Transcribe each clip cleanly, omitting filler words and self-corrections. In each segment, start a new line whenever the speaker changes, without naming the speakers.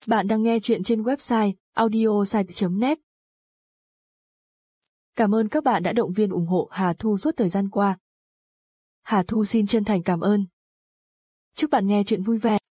Bạn đang nghe chuyện trên website audiosite.net. Cảm ơn các bạn đã động viên ủng hộ Hà Thu suốt thời gian qua. Hà Thu xin chân thành cảm ơn. Chúc bạn nghe chuyện vui vẻ.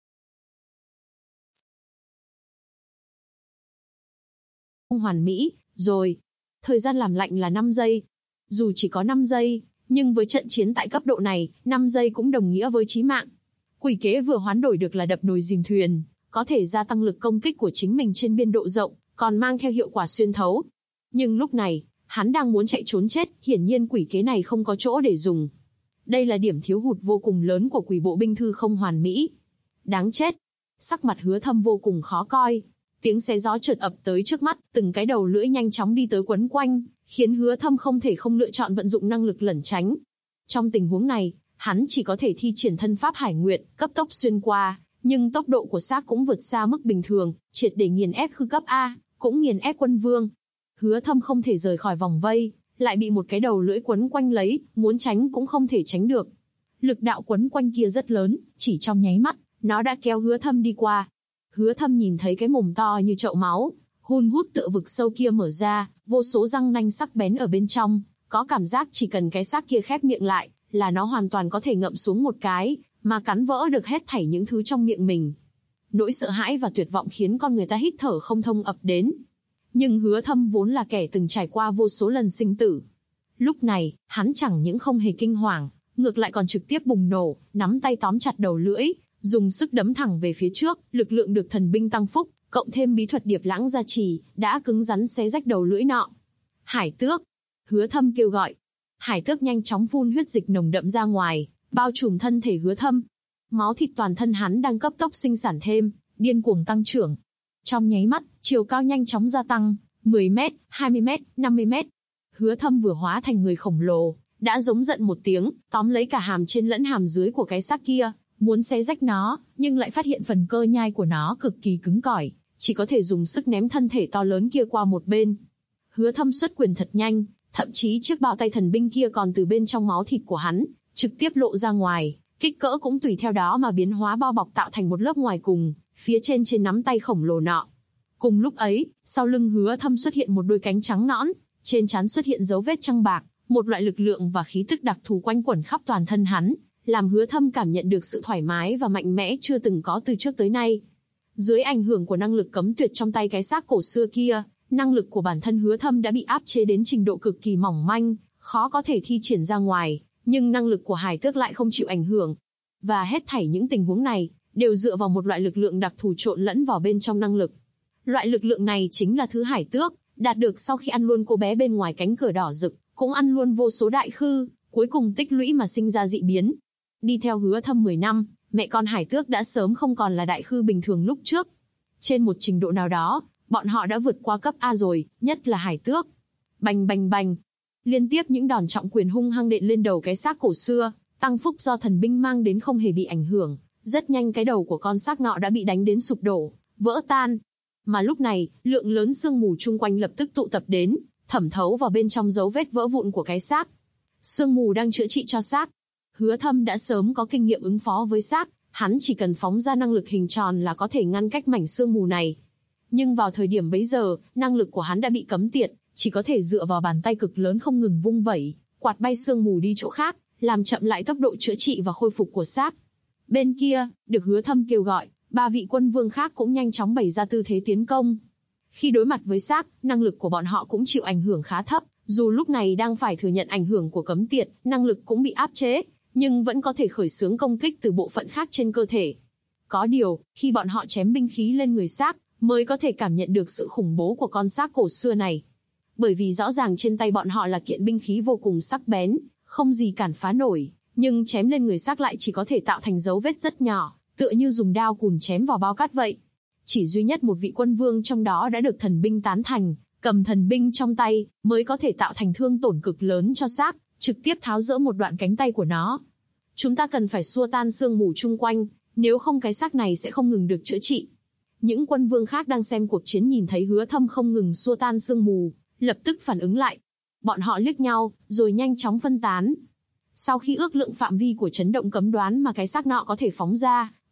Không hoàn mỹ, rồi. Thời gian làm lạnh là 5 giây. Dù chỉ có 5 giây, nhưng với trận chiến tại cấp độ này, 5 giây cũng đồng nghĩa với chí mạng. Quỷ kế vừa hoán đổi được là đập nồi dìm thuyền, có thể gia tăng lực công kích của chính mình trên biên độ rộng, còn mang theo hiệu quả xuyên thấu. Nhưng lúc này, hắn đang muốn chạy trốn chết, hiển nhiên quỷ kế này không có chỗ để dùng. Đây là điểm thiếu hụt vô cùng lớn của quỷ bộ binh thư không hoàn mỹ. Đáng chết. Sắc mặt Hứa Thâm vô cùng khó coi. Tiếng xé gió chợt ập tới trước mắt, từng cái đầu lưỡi nhanh chóng đi tới quấn quanh, khiến Hứa Thâm không thể không lựa chọn vận dụng năng lực lẩn tránh. Trong tình huống này, hắn chỉ có thể thi triển thân pháp Hải Nguyệt, cấp tốc xuyên qua, nhưng tốc độ của xác cũng vượt xa mức bình thường, triệt để nghiền ép khư cấp A, cũng nghiền ép quân vương. Hứa Thâm không thể rời khỏi vòng vây, lại bị một cái đầu lưỡi quấn quanh lấy, muốn tránh cũng không thể tránh được. Lực đạo quấn quanh kia rất lớn, chỉ trong nháy mắt, nó đã kéo Hứa Thâm đi qua. Hứa Thâm nhìn thấy cái mồm to như chậu máu, hun hút tựa vực sâu kia mở ra, vô số răng nanh sắc bén ở bên trong, có cảm giác chỉ cần cái xác kia khép miệng lại, là nó hoàn toàn có thể ngậm xuống một cái, mà cắn vỡ được hết thảy những thứ trong miệng mình. Nỗi sợ hãi và tuyệt vọng khiến con người ta hít thở không thông ập đến. Nhưng Hứa Thâm vốn là kẻ từng trải qua vô số lần sinh tử. Lúc này, hắn chẳng những không hề kinh hoàng, ngược lại còn trực tiếp bùng nổ, nắm tay tóm chặt đầu lưỡi, dùng sức đấm thẳng về phía trước, lực lượng được thần binh tăng phúc, cộng thêm bí thuật Điệp Lãng gia trì, đã cứng rắn xé rách đầu lưỡi nọ. Hải Tước! Hứa Thâm kêu gọi. Hải Tước nhanh chóng phun huyết dịch nồng đậm ra ngoài, bao trùm thân thể Hứa Thâm. Máu thịt toàn thân hắn đang cấp tốc sinh sản thêm, điên cuồng tăng trưởng. Trong nháy mắt, chiều cao nhanh chóng gia tăng, 10 mét, 20 mét, 50 mét. Hứa Thâm vừa hóa thành người khổng lồ, đã giống giận một tiếng, tóm lấy cả hàm trên lẫn hàm dưới của cái xác kia, muốn xé rách nó, nhưng lại phát hiện phần cơ nhai của nó cực kỳ cứng cỏi, chỉ có thể dùng sức ném thân thể to lớn kia qua một bên. Hứa Thâm xuất quyền thật nhanh, thậm chí chiếc bao tay thần binh kia còn từ bên trong máu thịt của hắn, trực tiếp lộ ra ngoài, kích cỡ cũng tùy theo đó mà biến hóa bao bọc tạo thành một lớp ngoài cùng, phía trên nắm tay khổng lồ nọ. Cùng lúc ấy, sau lưng Hứa Thâm xuất hiện một đôi cánh trắng nõn, trên trán xuất hiện dấu vết trăng bạc, một loại lực lượng và khí tức đặc thù quanh quẩn khắp toàn thân hắn, làm Hứa Thâm cảm nhận được sự thoải mái và mạnh mẽ chưa từng có từ trước tới nay. Dưới ảnh hưởng của năng lực cấm tuyệt trong tay cái xác cổ xưa kia, năng lực của bản thân Hứa Thâm đã bị áp chế đến trình độ cực kỳ mỏng manh, khó có thể thi triển ra ngoài, nhưng năng lực của Hải Tước lại không chịu ảnh hưởng. Và hết thảy những tình huống này, đều dựa vào một loại lực lượng đặc thù trộn lẫn vào bên trong năng lực. Loại lực lượng này chính là thứ Hải Tước đạt được sau khi ăn luôn cô bé bên ngoài cánh cửa đỏ rực, cũng ăn luôn vô số đại khư, cuối cùng tích lũy mà sinh ra dị biến. Đi theo Hứa Thâm 10 năm, mẹ con Hải Tước đã sớm không còn là đại khư bình thường lúc trước. Trên một trình độ nào đó, bọn họ đã vượt qua cấp A rồi, nhất là Hải Tước. Bành bành bành. Liên tiếp những đòn trọng quyền hung hăng đện lên đầu cái xác cổ xưa, tăng phúc do thần binh mang đến không hề bị ảnh hưởng. Rất nhanh cái đầu của con xác nọ đã bị đánh đến sụp đổ, vỡ tan. Mà lúc này, lượng lớn sương mù chung quanh lập tức tụ tập đến, thẩm thấu vào bên trong dấu vết vỡ vụn của cái xác. Sương mù đang chữa trị cho xác. Hứa Thâm đã sớm có kinh nghiệm ứng phó với xác, hắn chỉ cần phóng ra năng lực hình tròn là có thể ngăn cách mảnh sương mù này. Nhưng vào thời điểm bấy giờ, năng lực của hắn đã bị cấm tiệt, chỉ có thể dựa vào bàn tay cực lớn không ngừng vung vẩy, quạt bay sương mù đi chỗ khác, làm chậm lại tốc độ chữa trị và khôi phục của xác. Bên kia, được Hứa Thâm kêu gọi, 3 vị quân vương khác cũng nhanh chóng bày ra tư thế tiến công. Khi đối mặt với xác, năng lực của bọn họ cũng chịu ảnh hưởng khá thấp, dù lúc này đang phải thừa nhận ảnh hưởng của cấm tiệt, năng lực cũng bị áp chế, nhưng vẫn có thể khởi xướng công kích từ bộ phận khác trên cơ thể. Có điều, khi bọn họ chém binh khí lên người xác, mới có thể cảm nhận được sự khủng bố của con xác cổ xưa này. Bởi vì rõ ràng trên tay bọn họ là kiện binh khí vô cùng sắc bén, không gì cản phá nổi, nhưng chém lên người xác lại chỉ có thể tạo thành dấu vết rất nhỏ, tựa như dùng đao cùn chém vào bao cát vậy. Chỉ duy nhất một vị quân vương trong đó đã được thần binh tán thành, cầm thần binh trong tay, mới có thể tạo thành thương tổn cực lớn cho xác, trực tiếp tháo rỡ một đoạn cánh tay của nó. Chúng ta cần phải xua tan sương mù chung quanh, nếu không cái xác này sẽ không ngừng được chữa trị. Những quân vương khác đang xem cuộc chiến nhìn thấy Hứa Thâm không ngừng xua tan sương mù, lập tức phản ứng lại. Bọn họ liếc nhau, rồi nhanh chóng phân tán. Sau khi ước lượng phạm vi của chấn động cấm đoán mà cái xác nọ có thể phóng ra,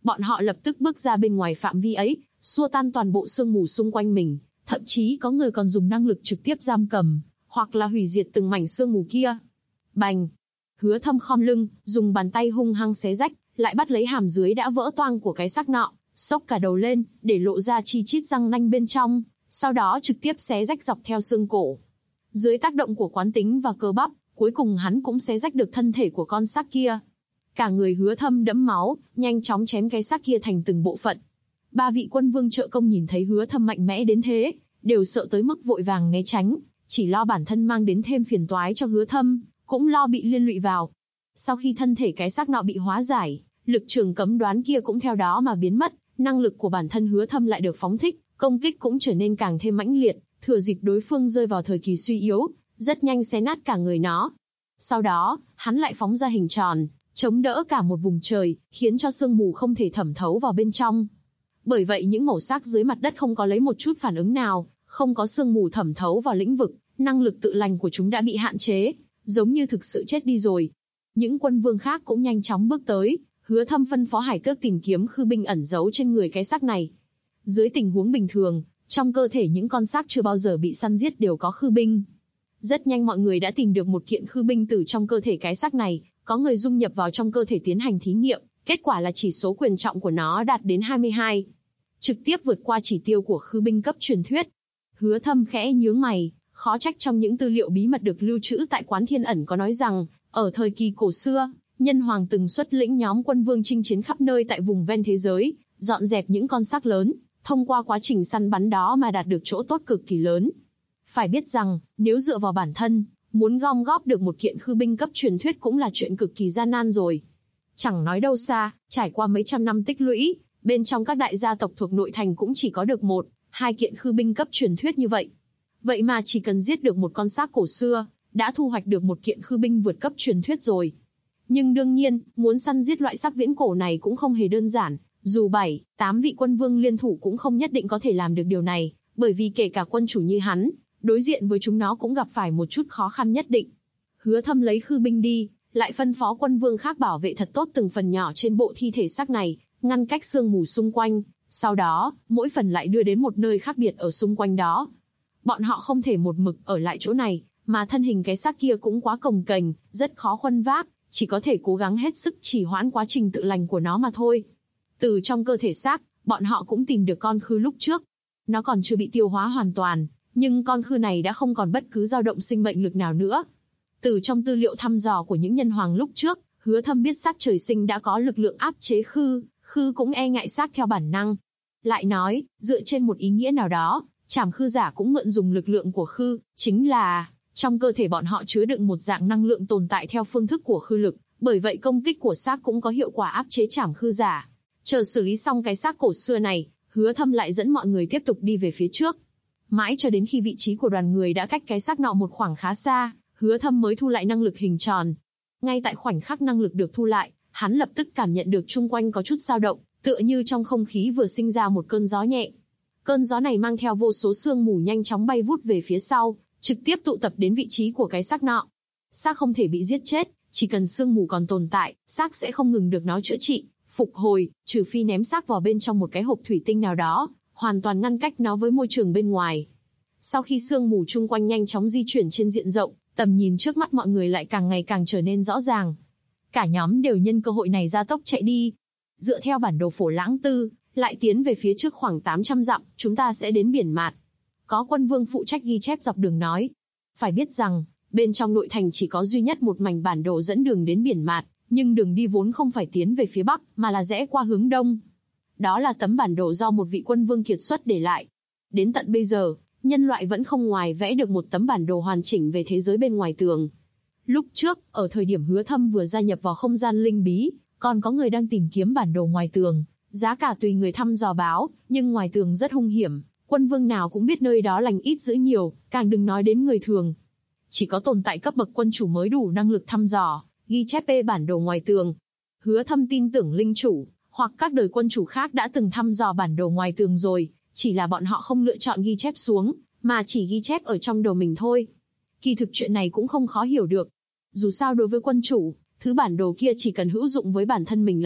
Bọn họ lập tức bước ra bên ngoài phạm vi ấy, xua tan toàn bộ sương mù xung quanh mình, thậm chí có người còn dùng năng lực trực tiếp giam cầm, hoặc là hủy diệt từng mảnh sương mù kia. Bành! Hứa Thâm khom lưng, dùng bàn tay hung hăng xé rách, lại bắt lấy hàm dưới đã vỡ toang của cái xác nọ, xốc cả đầu lên, để lộ ra chi chít răng nanh bên trong, sau đó trực tiếp xé rách dọc theo xương cổ. Dưới tác động của quán tính và cơ bắp, cuối cùng hắn cũng xé rách được thân thể của con xác kia. Cả người Hứa Thâm đẫm máu, nhanh chóng chém cái xác kia thành từng bộ phận. Ba vị quân vương trợ công nhìn thấy Hứa Thâm mạnh mẽ đến thế, đều sợ tới mức vội vàng né tránh, chỉ lo bản thân mang đến thêm phiền toái cho Hứa Thâm, cũng lo bị liên lụy vào. Sau khi thân thể cái xác nọ bị hóa giải, lực trường cấm đoán kia cũng theo đó mà biến mất, năng lực của bản thân Hứa Thâm lại được phóng thích, công kích cũng trở nên càng thêm mãnh liệt, thừa dịp đối phương rơi vào thời kỳ suy yếu, rất nhanh xé nát cả người nó. Sau đó, hắn lại phóng ra hình tròn, chống đỡ cả một vùng trời, khiến cho sương mù không thể thẩm thấu vào bên trong. Bởi vậy những mẩu xác dưới mặt đất không có lấy một chút phản ứng nào, không có sương mù thẩm thấu vào lĩnh vực, năng lực tự lành của chúng đã bị hạn chế, giống như thực sự chết đi rồi. Những quân vương khác cũng nhanh chóng bước tới, Hứa Thâm phân phó hải tước tìm kiếm khư binh ẩn giấu trên người cái xác này. Dưới tình huống bình thường, trong cơ thể những con xác chưa bao giờ bị săn giết đều có khư binh. Rất nhanh mọi người đã tìm được một kiện khư binh từ trong cơ thể cái xác này, có người dung nhập vào trong cơ thể tiến hành thí nghiệm, kết quả là chỉ số quyền trọng của nó đạt đến 22. Trực tiếp vượt qua chỉ tiêu của khư binh cấp truyền thuyết. Hứa Thâm khẽ nhướng mày, khó trách trong những tư liệu bí mật được lưu trữ tại quán Thiên ẩn có nói rằng, ở thời kỳ cổ xưa, Nhân Hoàng từng xuất lĩnh nhóm quân vương chinh chiến khắp nơi tại vùng ven thế giới, dọn dẹp những con xác lớn, thông qua quá trình săn bắn đó mà đạt được chỗ tốt cực kỳ lớn. Phải biết rằng, nếu dựa vào bản thân, muốn gom góp được một kiện khư binh cấp truyền thuyết cũng là chuyện cực kỳ gian nan rồi. Chẳng nói đâu xa, trải qua mấy trăm năm tích lũy, bên trong các đại gia tộc thuộc nội thành cũng chỉ có được 1-2 kiện khư binh cấp truyền thuyết như vậy. Vậy mà chỉ cần giết được một con xác cổ xưa, đã thu hoạch được một kiện khư binh vượt cấp truyền thuyết rồi. Nhưng đương nhiên, muốn săn giết loại xác viễn cổ này cũng không hề đơn giản, dù 7-8 vị quân vương liên thủ cũng không nhất định có thể làm được điều này, bởi vì kể cả quân chủ như hắn, đối diện với chúng nó cũng gặp phải một chút khó khăn nhất định. Hứa Thâm lấy khư binh đi, lại phân phó quân vương khác bảo vệ thật tốt từng phần nhỏ trên bộ thi thể xác này, ngăn cách sương mù xung quanh, sau đó, mỗi phần lại đưa đến một nơi khác biệt ở xung quanh đó. Bọn họ không thể một mực ở lại chỗ này, mà thân hình cái xác kia cũng quá cồng kềnh, rất khó khuân vác, chỉ có thể cố gắng hết sức trì hoãn quá trình tự lành của nó mà thôi. Từ trong cơ thể xác, bọn họ cũng tìm được con khư lúc trước. Nó còn chưa bị tiêu hóa hoàn toàn, nhưng con khư này đã không còn bất cứ dao động sinh mệnh lực nào nữa. Từ trong tư liệu thăm dò của những nhân hoàng lúc trước, Hứa Thâm biết xác trời sinh đã có lực lượng áp chế khư, khư cũng e ngại xác theo bản năng. Lại nói, dựa trên một ý nghĩa nào đó, trảm khư giả cũng mượn dùng lực lượng của khư, chính là trong cơ thể bọn họ chứa đựng một dạng năng lượng tồn tại theo phương thức của khư lực, bởi vậy công kích của xác cũng có hiệu quả áp chế trảm khư giả. Chờ xử lý xong cái xác cổ xưa này, Hứa Thâm lại dẫn mọi người tiếp tục đi về phía trước. Mãi cho đến khi vị trí của đoàn người đã cách cái xác nọ một khoảng khá xa, Hứa Thâm mới thu lại năng lực hình tròn. Ngay tại khoảnh khắc năng lực được thu lại, hắn lập tức cảm nhận được chung quanh có chút dao động, tựa như trong không khí vừa sinh ra một cơn gió nhẹ. Cơn gió này mang theo vô số sương mù nhanh chóng bay vút về phía sau, trực tiếp tụ tập đến vị trí của cái xác nọ. Xác không thể bị giết chết, chỉ cần sương mù còn tồn tại, xác sẽ không ngừng được nó chữa trị, phục hồi, trừ phi ném xác vào bên trong một cái hộp thủy tinh nào đó, hoàn toàn ngăn cách nó với môi trường bên ngoài. Sau khi sương mù chung quanh nhanh chóng di chuyển trên diện rộng, tầm nhìn trước mắt mọi người lại càng ngày càng trở nên rõ ràng. Cả nhóm đều nhân cơ hội này ra tốc chạy đi. Dựa theo bản đồ Phổ Lãng Tư, lại tiến về phía trước khoảng 800 dặm, chúng ta sẽ đến biển Mạt. Có quân vương phụ trách ghi chép dọc đường nói. Phải biết rằng, bên trong nội thành chỉ có duy nhất một mảnh bản đồ dẫn đường đến biển Mạt, nhưng đường đi vốn không phải tiến về phía bắc, mà là rẽ qua hướng đông. Đó là tấm bản đồ do một vị quân vương kiệt xuất để lại. Đến tận bây giờ, nhân loại vẫn không ngoài vẽ được một tấm bản đồ hoàn chỉnh về thế giới bên ngoài tường. Lúc trước, ở thời điểm Hứa Thâm vừa gia nhập vào không gian linh bí, còn có người đang tìm kiếm bản đồ ngoài tường. Giá cả tùy người thăm dò báo, nhưng ngoài tường rất hung hiểm, quân vương nào cũng biết nơi đó lành ít dữ nhiều, càng đừng nói đến người thường. Chỉ có tồn tại cấp bậc quân chủ mới đủ năng lực thăm dò, ghi chép bản đồ ngoài tường. Hứa Thâm tin tưởng linh chủ, hoặc các đời quân chủ khác đã từng thăm dò bản đồ ngoài tường rồi, chỉ là bọn họ không lựa chọn ghi chép xuống, mà chỉ ghi chép ở trong đầu mình thôi. Kỳ thực chuyện này cũng không khó hiểu được. Dù sao đối với quân chủ, thứ bản đồ kia chỉ cần hữu dụng với bản thân mình là được,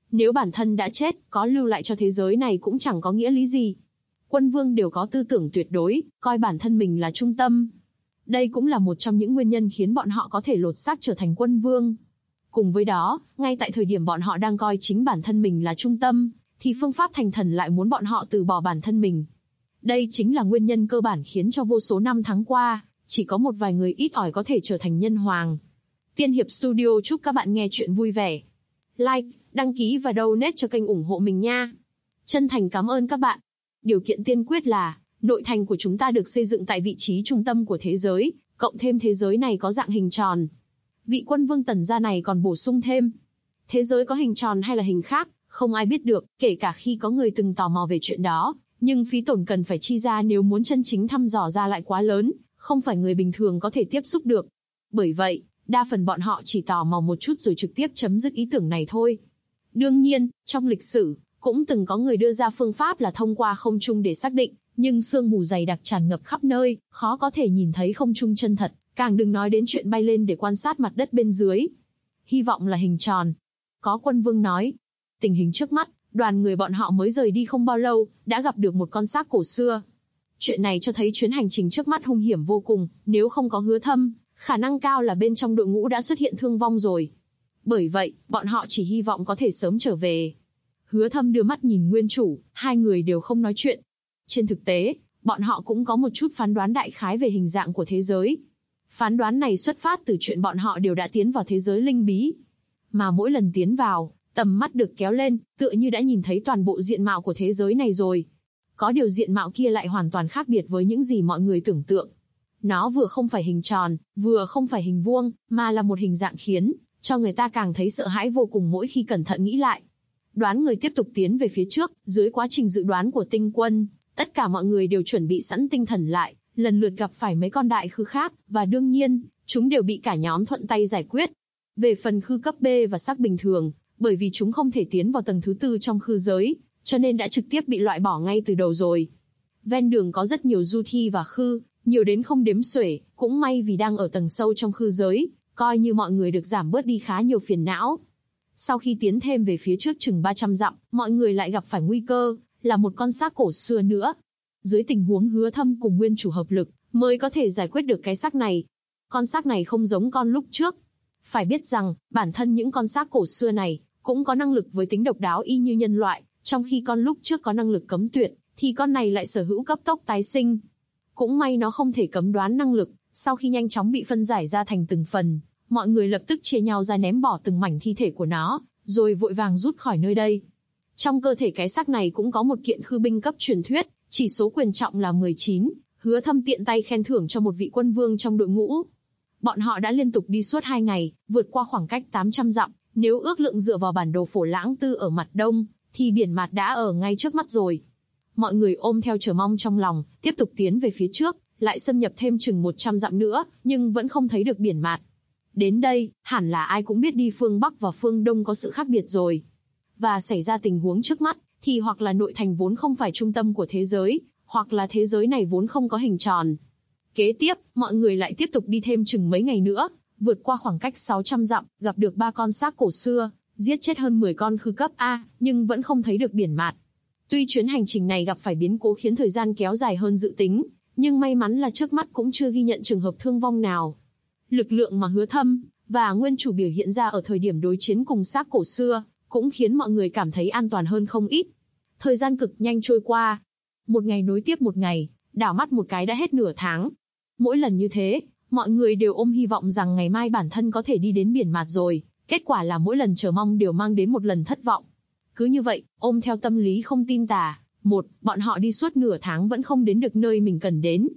Nếu bản thân đã chết, có lưu lại cho thế giới này cũng chẳng có nghĩa lý gì. Quân vương đều có tư tưởng tuyệt đối, coi bản thân mình là trung tâm. Đây cũng là một trong những nguyên nhân khiến bọn họ có thể lột xác trở thành quân vương. Cùng với đó, ngay tại thời điểm bọn họ đang coi chính bản thân mình là trung tâm, thì phương pháp thành thần lại muốn bọn họ từ bỏ bản thân mình. Đây chính là nguyên nhân cơ bản khiến cho vô số năm tháng qua, chỉ có một vài người ít ỏi có thể trở thành nhân hoàng. Tiên Hiệp Studio chúc các bạn nghe chuyện vui vẻ. Like, đăng ký và donate cho kênh ủng hộ mình nha. Chân thành cảm ơn các bạn. Điều kiện tiên quyết là, nội thành của chúng ta được xây dựng tại vị trí trung tâm của thế giới, cộng thêm thế giới này có dạng hình tròn. Vị quân vương Tần gia này còn bổ sung thêm. Thế giới có hình tròn hay là hình khác, không ai biết được, kể cả khi có người từng tò mò về chuyện đó, nhưng phí tổn cần phải chi ra nếu muốn chân chính thăm dò ra lại quá lớn, không phải người bình thường có thể tiếp xúc được. Bởi vậy, đa phần bọn họ chỉ tò mò một chút rồi trực tiếp chấm dứt ý tưởng này thôi. Đương nhiên, trong lịch sử, cũng từng có người đưa ra phương pháp là thông qua không trung để xác định, nhưng sương mù dày đặc tràn ngập khắp nơi, khó có thể nhìn thấy không trung chân thật, càng đừng nói đến chuyện bay lên để quan sát mặt đất bên dưới. Hy vọng là hình tròn. Có quân vương nói. Tình hình trước mắt, đoàn người bọn họ mới rời đi không bao lâu, đã gặp được một con xác cổ xưa. Chuyện này cho thấy chuyến hành trình trước mắt hung hiểm vô cùng, nếu không có Hứa Thâm, khả năng cao là bên trong đội ngũ đã xuất hiện thương vong rồi. Bởi vậy, bọn họ chỉ hy vọng có thể sớm trở về. Hứa Thâm đưa mắt nhìn nguyên chủ, hai người đều không nói chuyện. Trên thực tế, bọn họ cũng có một chút phán đoán đại khái về hình dạng của thế giới. Phán đoán này xuất phát từ chuyện bọn họ đều đã tiến vào thế giới linh bí. Mà mỗi lần tiến vào, tầm mắt được kéo lên, tựa như đã nhìn thấy toàn bộ diện mạo của thế giới này rồi. Có điều diện mạo kia lại hoàn toàn khác biệt với những gì mọi người tưởng tượng. Nó vừa không phải hình tròn, vừa không phải hình vuông, mà là một hình dạng khiến cho người ta càng thấy sợ hãi vô cùng mỗi khi cẩn thận nghĩ lại. Đoán người tiếp tục tiến về phía trước, dưới quá trình dự đoán của tinh quân, tất cả mọi người đều chuẩn bị sẵn tinh thần lại, lần lượt gặp phải mấy con đại khư khác, và đương nhiên, chúng đều bị cả nhóm thuận tay giải quyết. Về phần khư cấp B và sắc bình thường, bởi vì chúng không thể tiến vào tầng thứ 4 trong khư giới, cho nên đã trực tiếp bị loại bỏ ngay từ đầu rồi. Ven đường có rất nhiều du thi và khư, nhiều đến không đếm xuể, cũng may vì đang ở tầng sâu trong khư giới, coi như mọi người được giảm bớt đi khá nhiều phiền não. Sau khi tiến thêm về phía trước chừng 300 dặm, mọi người lại gặp phải nguy cơ, là một con xác cổ xưa nữa. Dưới tình huống Hứa Thâm cùng nguyên chủ hợp lực, mới có thể giải quyết được cái xác này. Con xác này không giống con lúc trước. Phải biết rằng, bản thân những con xác cổ xưa này, cũng có năng lực với tính độc đáo y như nhân loại, trong khi con lúc trước có năng lực cấm tuyệt, thì con này lại sở hữu cấp tốc tái sinh. Cũng may nó không thể cấm đoán năng lực, sau khi nhanh chóng bị phân giải ra thành từng phần, mọi người lập tức chia nhau ra ném bỏ từng mảnh thi thể của nó, rồi vội vàng rút khỏi nơi đây. Trong cơ thể cái xác này cũng có một kiện khư binh cấp truyền thuyết, chỉ số quyền trọng là 19, Hứa Thâm tiện tay khen thưởng cho một vị quân vương trong đội ngũ. Bọn họ đã liên tục đi suốt 2 ngày, vượt qua khoảng cách 800 dặm, nếu ước lượng dựa vào bản đồ Phổ Lãng Tư ở mặt đông, thì biển Mạt đã ở ngay trước mắt rồi. Mọi người ôm theo chờ mong trong lòng, tiếp tục tiến về phía trước, lại xâm nhập thêm chừng 100 dặm nữa, nhưng vẫn không thấy được biển Mạt. Đến đây, hẳn là ai cũng biết đi phương Bắc và phương Đông có sự khác biệt rồi. Và xảy ra tình huống trước mắt, thì hoặc là nội thành vốn không phải trung tâm của thế giới, hoặc là thế giới này vốn không có hình tròn. Kế tiếp, mọi người lại tiếp tục đi thêm chừng mấy ngày nữa, vượt qua khoảng cách 600 dặm, gặp được 3 con xác cổ xưa, giết chết hơn 10 con khư cấp A, nhưng vẫn không thấy được biển Mạt. Tuy chuyến hành trình này gặp phải biến cố khiến thời gian kéo dài hơn dự tính, nhưng may mắn là trước mắt cũng chưa ghi nhận trường hợp thương vong nào. Lực lượng mà Hứa Thâm và nguyên chủ biểu hiện ra ở thời điểm đối chiến cùng xác cổ xưa, cũng khiến mọi người cảm thấy an toàn hơn không ít. Thời gian cực nhanh trôi qua. Một ngày nối tiếp một ngày, đảo mắt một cái đã hết nửa tháng. Mỗi lần như thế, mọi người đều ôm hy vọng rằng ngày mai bản thân có thể đi đến biển Mạt rồi. Kết quả là mỗi lần chờ mong đều mang đến một lần thất vọng. Cứ như vậy, ôm theo tâm lý không tin tà, bọn họ đi suốt nửa tháng vẫn không đến được nơi mình cần đến.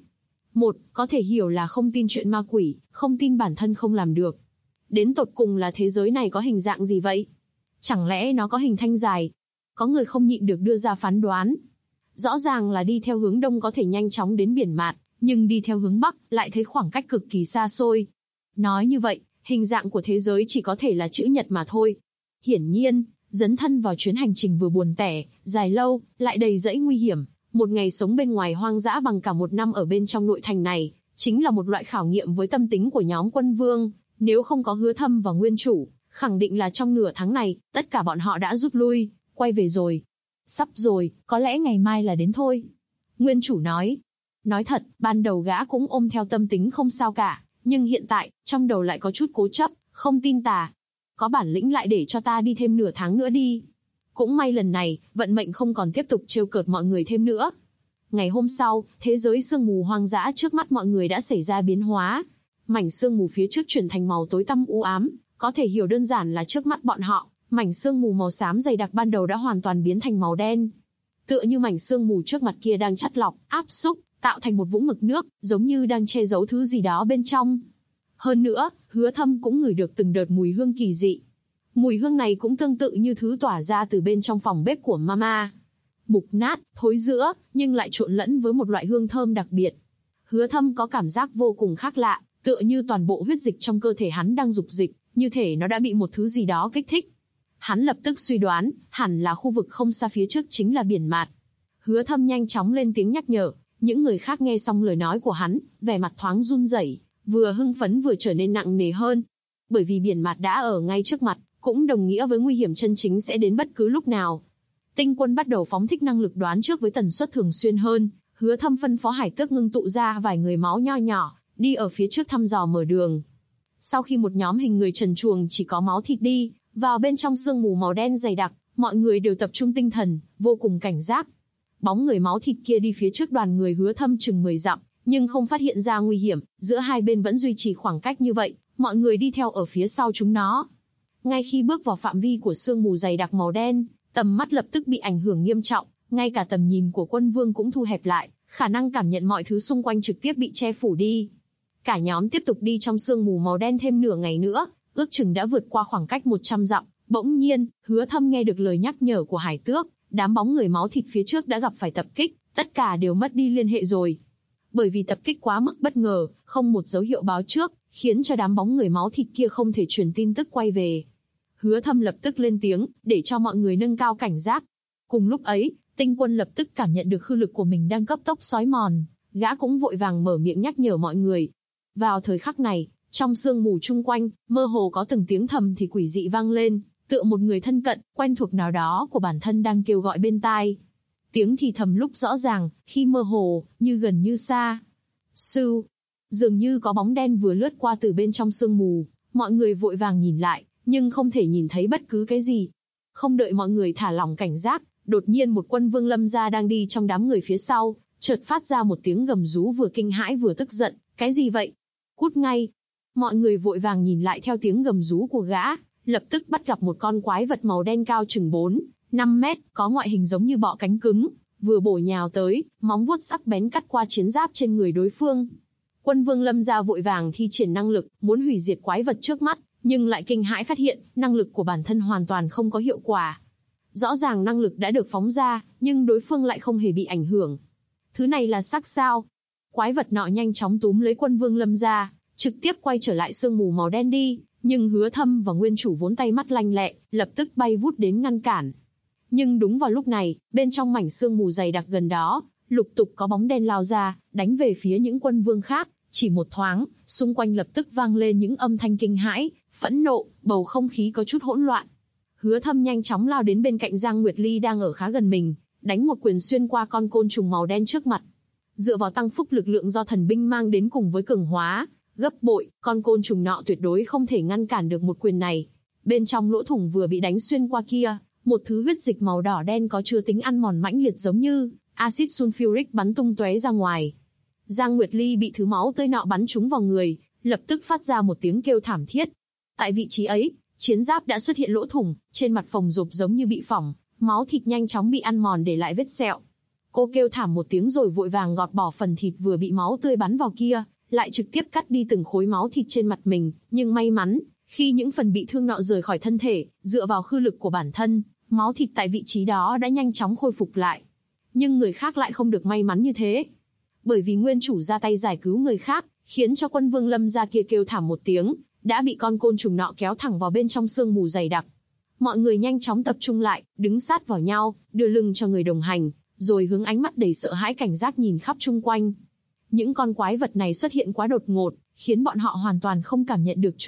Có thể hiểu là không tin chuyện ma quỷ, không tin bản thân không làm được. Đến tột cùng là thế giới này có hình dạng gì vậy? Chẳng lẽ nó có hình thanh dài? Có người không nhịn được đưa ra phán đoán. Rõ ràng là đi theo hướng đông có thể nhanh chóng đến biển Mạt, nhưng đi theo hướng bắc lại thấy khoảng cách cực kỳ xa xôi. Nói như vậy, hình dạng của thế giới chỉ có thể là chữ nhật mà thôi. Hiển nhiên, dấn thân vào chuyến hành trình vừa buồn tẻ, dài lâu, lại đầy rẫy nguy hiểm, một ngày sống bên ngoài hoang dã bằng cả một năm ở bên trong nội thành này, chính là một loại khảo nghiệm với tâm tính của nhóm quân vương. Nếu không có Hứa Thâm và nguyên chủ, khẳng định là trong nửa tháng này, tất cả bọn họ đã rút lui, quay về rồi. Sắp rồi, có lẽ ngày mai là đến thôi. Nguyên chủ nói. Nói thật, ban đầu gã cũng ôm theo tâm tính không sao cả, nhưng hiện tại, trong đầu lại có chút cố chấp, không tin tà. Có bản lĩnh lại để cho ta đi thêm nửa tháng nữa đi. Cũng may lần này, vận mệnh không còn tiếp tục trêu cợt mọi người thêm nữa. Ngày hôm sau, thế giới sương mù hoang dã trước mắt mọi người đã xảy ra biến hóa. Mảnh sương mù phía trước chuyển thành màu tối tăm u ám, có thể hiểu đơn giản là trước mắt bọn họ, mảnh sương mù màu xám dày đặc ban đầu đã hoàn toàn biến thành màu đen. Tựa như mảnh sương mù trước mặt kia đang chắt lọc, áp xúc, tạo thành một vũng mực nước, giống như đang che giấu thứ gì đó bên trong. Hơn nữa, Hứa Thâm cũng ngửi được từng đợt mùi hương kỳ dị. Mùi hương này cũng tương tự như thứ tỏa ra từ bên trong phòng bếp của Mama. Mục nát, thối rữa, nhưng lại trộn lẫn với một loại hương thơm đặc biệt. Hứa Thâm có cảm giác vô cùng khác lạ, tựa như toàn bộ huyết dịch trong cơ thể hắn đang dục dịch, như thể nó đã bị một thứ gì đó kích thích. Hắn lập tức suy đoán, hẳn là khu vực không xa phía trước chính là biển mạt. Hứa Thâm nhanh chóng lên tiếng nhắc nhở, những người khác nghe xong lời nói của hắn, vẻ mặt thoáng run rẩy, vừa hưng phấn vừa trở nên nặng nề hơn. Bởi vì biển mạt đã ở ngay trước mặt, cũng đồng nghĩa với nguy hiểm chân chính sẽ đến bất cứ lúc nào. Tinh Quân bắt đầu phóng thích năng lực đoán trước với tần suất thường xuyên hơn, Hứa Thâm phân phó hải tước ngưng tụ ra vài người máu nho nhỏ, đi ở phía trước thăm dò mở đường. Sau khi một nhóm hình người trần truồng chỉ có máu thịt đi vào bên trong sương mù màu đen dày đặc, mọi người đều tập trung tinh thần, vô cùng cảnh giác. Bóng người máu thịt kia đi phía trước đoàn người Hứa Thâm chừng 10 dặm, nhưng không phát hiện ra nguy hiểm, giữa hai bên vẫn duy trì khoảng cách như vậy, mọi người đi theo ở phía sau chúng nó. Ngay khi bước vào phạm vi của sương mù dày đặc màu đen, tầm mắt lập tức bị ảnh hưởng nghiêm trọng, ngay cả tầm nhìn của Quân Vương cũng thu hẹp lại, khả năng cảm nhận mọi thứ xung quanh trực tiếp bị che phủ đi. Cả nhóm tiếp tục đi trong sương mù màu đen thêm nửa ngày nữa, ước chừng đã vượt qua khoảng cách 100 dặm. Bỗng nhiên, Hứa Thâm nghe được lời nhắc nhở của hải tước, đám bóng người máu thịt phía trước đã gặp phải tập kích, tất cả đều mất đi liên hệ rồi. Bởi vì tập kích quá mức bất ngờ, không một dấu hiệu báo trước, khiến cho đám bóng người máu thịt kia không thể truyền tin tức quay về. Hứa Thâm lập tức lên tiếng, để cho mọi người nâng cao cảnh giác. Cùng lúc ấy, Tinh Quân lập tức cảm nhận được khư lực của mình đang cấp tốc xói mòn, gã cũng vội vàng mở miệng nhắc nhở mọi người. Vào thời khắc này, trong sương mù chung quanh, mơ hồ có từng tiếng thầm thì quỷ dị vang lên, tựa một người thân cận, quen thuộc nào đó của bản thân đang kêu gọi bên tai. Tiếng thì thầm lúc rõ ràng, khi mơ hồ, như gần như xa. Sư, dường như có bóng đen vừa lướt qua từ bên trong sương mù, mọi người vội vàng nhìn lại, nhưng không thể nhìn thấy bất cứ cái gì. Không đợi mọi người thả lỏng cảnh giác, đột nhiên một Quân Vương Lâm gia đang đi trong đám người phía sau, chợt phát ra một tiếng gầm rú vừa kinh hãi vừa tức giận. Cái gì vậy? Cút ngay! Mọi người vội vàng nhìn lại theo tiếng gầm rú của gã, lập tức bắt gặp một con quái vật màu đen cao chừng 4-5 mét, có ngoại hình giống như bọ cánh cứng, vừa bổ nhào tới, móng vuốt sắc bén cắt qua chiến giáp trên người đối phương. Quân Vương Lâm gia vội vàng thi triển năng lực, muốn hủy diệt quái vật trước mắt, nhưng lại kinh hãi phát hiện, năng lực của bản thân hoàn toàn không có hiệu quả. Rõ ràng năng lực đã được phóng ra, nhưng đối phương lại không hề bị ảnh hưởng. Thứ này là sắc sao? Quái vật nọ nhanh chóng túm lấy Quân Vương Lâm gia, trực tiếp quay trở lại sương mù màu đen đi, nhưng Hứa Thâm và Nguyên chủ vốn tay mắt lanh lẹ, lập tức bay vút đến ngăn cản. Nhưng đúng vào lúc này, bên trong mảnh sương mù dày đặc gần đó, lục tục có bóng đen lao ra, đánh về phía những quân vương khác. Chỉ một thoáng, xung quanh lập tức vang lên những âm thanh kinh hãi, phẫn nộ, bầu không khí có chút hỗn loạn. Hứa Thâm nhanh chóng lao đến bên cạnh Giang Nguyệt Ly đang ở khá gần mình, đánh một quyền xuyên qua con côn trùng màu đen trước mặt. Dựa vào tăng phúc lực lượng do thần binh mang đến cùng với cường hóa gấp bội, con côn trùng nọ tuyệt đối không thể ngăn cản được một quyền này. Bên trong lỗ thủng vừa bị đánh xuyên qua kia, một thứ huyết dịch màu đỏ đen có chứa tính ăn mòn mãnh liệt giống như axit sulfuric bắn tung tóe ra ngoài. Giang Nguyệt Ly bị thứ máu tươi nọ bắn trúng vào người, lập tức phát ra một tiếng kêu thảm thiết. Tại vị trí ấy, chiến giáp đã xuất hiện lỗ thủng, trên mặt phồng rộp giống như bị phỏng, máu thịt nhanh chóng bị ăn mòn để lại vết sẹo. Cô kêu thảm một tiếng rồi vội vàng gọt bỏ phần thịt vừa bị máu tươi bắn vào kia, lại trực tiếp cắt đi từng khối máu thịt trên mặt mình, nhưng may mắn, khi những phần bị thương nọ rời khỏi thân thể, dựa vào khư lực của bản thân, máu thịt tại vị trí đó đã nhanh chóng khôi phục lại. Nhưng người khác lại không được may mắn như thế. Bởi vì nguyên chủ ra tay giải cứu người khác, khiến cho Quân Vương Lâm gia kia kêu thảm một tiếng, đã bị con côn trùng nọ kéo thẳng vào bên trong sương mù dày đặc. Mọi người nhanh chóng tập trung lại, đứng sát vào nhau, đưa lưng cho người đồng hành, rồi hướng ánh mắt đầy sợ hãi cảnh giác nhìn khắp chung quanh. Những con quái vật này xuất hiện quá đột ngột, khiến bọn họ hoàn toàn không cảm nhận được chúng,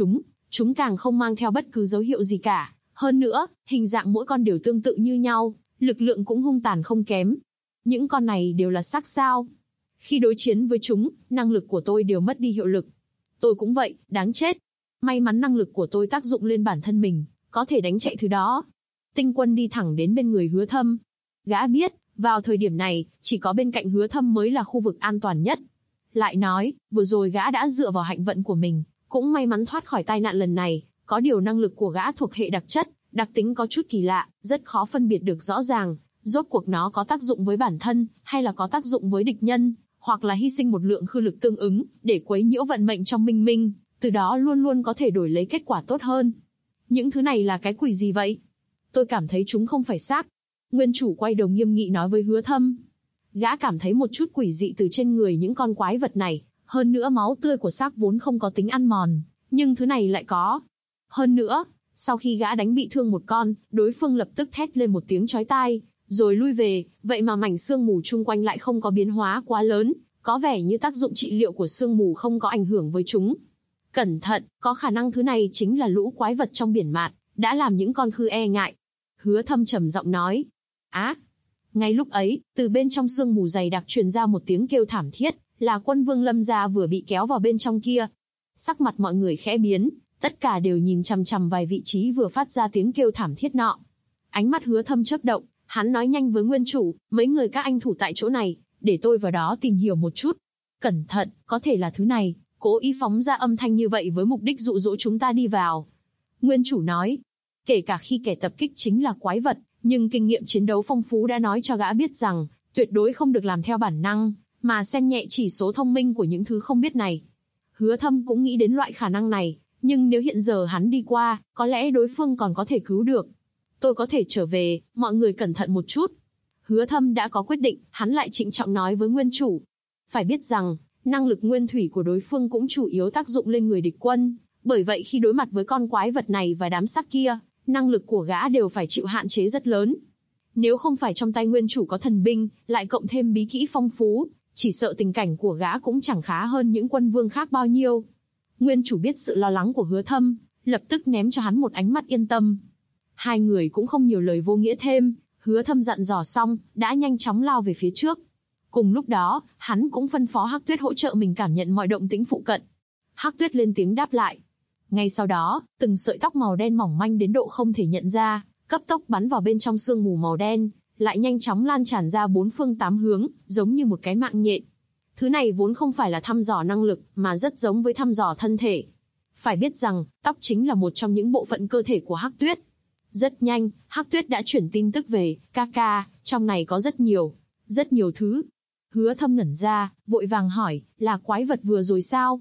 Chúng càng không mang theo bất cứ dấu hiệu gì cả. Hơn nữa, hình dạng mỗi con đều tương tự như nhau, lực lượng cũng hung tàn không kém. Những con này đều là xác sao. Khi đối chiến với chúng, năng lực của tôi đều mất đi hiệu lực. Tôi cũng vậy, đáng chết. May mắn năng lực của tôi tác dụng lên bản thân mình, có thể đánh chạy thứ đó. Tinh Quân đi thẳng đến bên người Hứa Thâm. Gã biết, vào thời điểm này, chỉ có bên cạnh Hứa Thâm mới là khu vực an toàn nhất. Lại nói, vừa rồi gã đã dựa vào hạnh vận của mình, cũng may mắn thoát khỏi tai nạn lần này, có điều năng lực của gã thuộc hệ đặc chất, đặc tính có chút kỳ lạ, rất khó phân biệt được rõ ràng, rốt cuộc nó có tác dụng với bản thân, hay là có tác dụng với địch nhân, hoặc là hy sinh một lượng khư lực tương ứng, để quấy nhiễu vận mệnh trong minh minh, từ đó luôn luôn có thể đổi lấy kết quả tốt hơn. Những thứ này là cái quỷ gì vậy? Tôi cảm thấy chúng không phải xác. Nguyên chủ quay đầu nghiêm nghị nói với Hứa Thâm. Gã cảm thấy một chút quỷ dị từ trên người những con quái vật này, hơn nữa máu tươi của xác vốn không có tính ăn mòn, nhưng thứ này lại có. Hơn nữa, sau khi gã đánh bị thương một con, đối phương lập tức thét lên một tiếng chói tai, rồi lui về, vậy mà mảnh sương mù chung quanh lại không có biến hóa quá lớn, có vẻ như tác dụng trị liệu của sương mù không có ảnh hưởng với chúng. Cẩn thận, có khả năng thứ này chính là lũ quái vật trong biển mạt, đã làm những con khư e ngại. Hứa Thâm trầm giọng nói. Á! Ngay lúc ấy, từ bên trong sương mù dày đặc truyền ra một tiếng kêu thảm thiết, là Quân Vương Lâm gia vừa bị kéo vào bên trong kia. Sắc mặt mọi người khẽ biến, tất cả đều nhìn chằm chằm vài vị trí vừa phát ra tiếng kêu thảm thiết nọ. Ánh mắt Hứa Thâm chớp động, hắn nói nhanh với nguyên chủ, mấy người các anh thủ tại chỗ này, để tôi vào đó tìm hiểu một chút. Cẩn thận, có thể là thứ này, cố ý phóng ra âm thanh như vậy với mục đích dụ dỗ chúng ta đi vào. Nguyên chủ nói, kể cả khi kẻ tập kích chính là quái vật, nhưng kinh nghiệm chiến đấu phong phú đã nói cho gã biết rằng, tuyệt đối không được làm theo bản năng, mà xem nhẹ chỉ số thông minh của những thứ không biết này. Hứa Thâm cũng nghĩ đến loại khả năng này, nhưng nếu hiện giờ hắn đi qua, có lẽ đối phương còn có thể cứu được. Tôi có thể trở về, mọi người cẩn thận một chút. Hứa Thâm đã có quyết định, hắn lại trịnh trọng nói với nguyên chủ. Phải biết rằng, năng lực nguyên thủy của đối phương cũng chủ yếu tác dụng lên người địch quân, bởi vậy khi đối mặt với con quái vật này và đám xác kia, năng lực của gã đều phải chịu hạn chế rất lớn. Nếu không phải trong tay nguyên chủ có thần binh, lại cộng thêm bí kỹ phong phú, chỉ sợ tình cảnh của gã cũng chẳng khá hơn những quân vương khác bao nhiêu. Nguyên chủ biết sự lo lắng của Hứa Thâm, lập tức ném cho hắn một ánh mắt yên tâm. Hai người cũng không nhiều lời vô nghĩa thêm, Hứa Thâm dặn dò xong, đã nhanh chóng lao về phía trước. Cùng lúc đó, hắn cũng phân phó Hắc Tuyết hỗ trợ mình cảm nhận mọi động tĩnh phụ cận. Hắc Tuyết lên tiếng đáp lại. Ngay sau đó, từng sợi tóc màu đen mỏng manh đến độ không thể nhận ra, cấp tốc bắn vào bên trong sương mù màu đen, lại nhanh chóng lan tràn ra bốn phương tám hướng, giống như một cái mạng nhện. Thứ này vốn không phải là thăm dò năng lực, mà rất giống với thăm dò thân thể. Phải biết rằng, tóc chính là một trong những bộ phận cơ thể của Hắc Tuyết. Rất nhanh, Hắc Tuyết đã chuyển tin tức về, ca, trong này có rất nhiều thứ. Hứa Thâm ngẩn ra, vội vàng hỏi, là quái vật vừa rồi sao?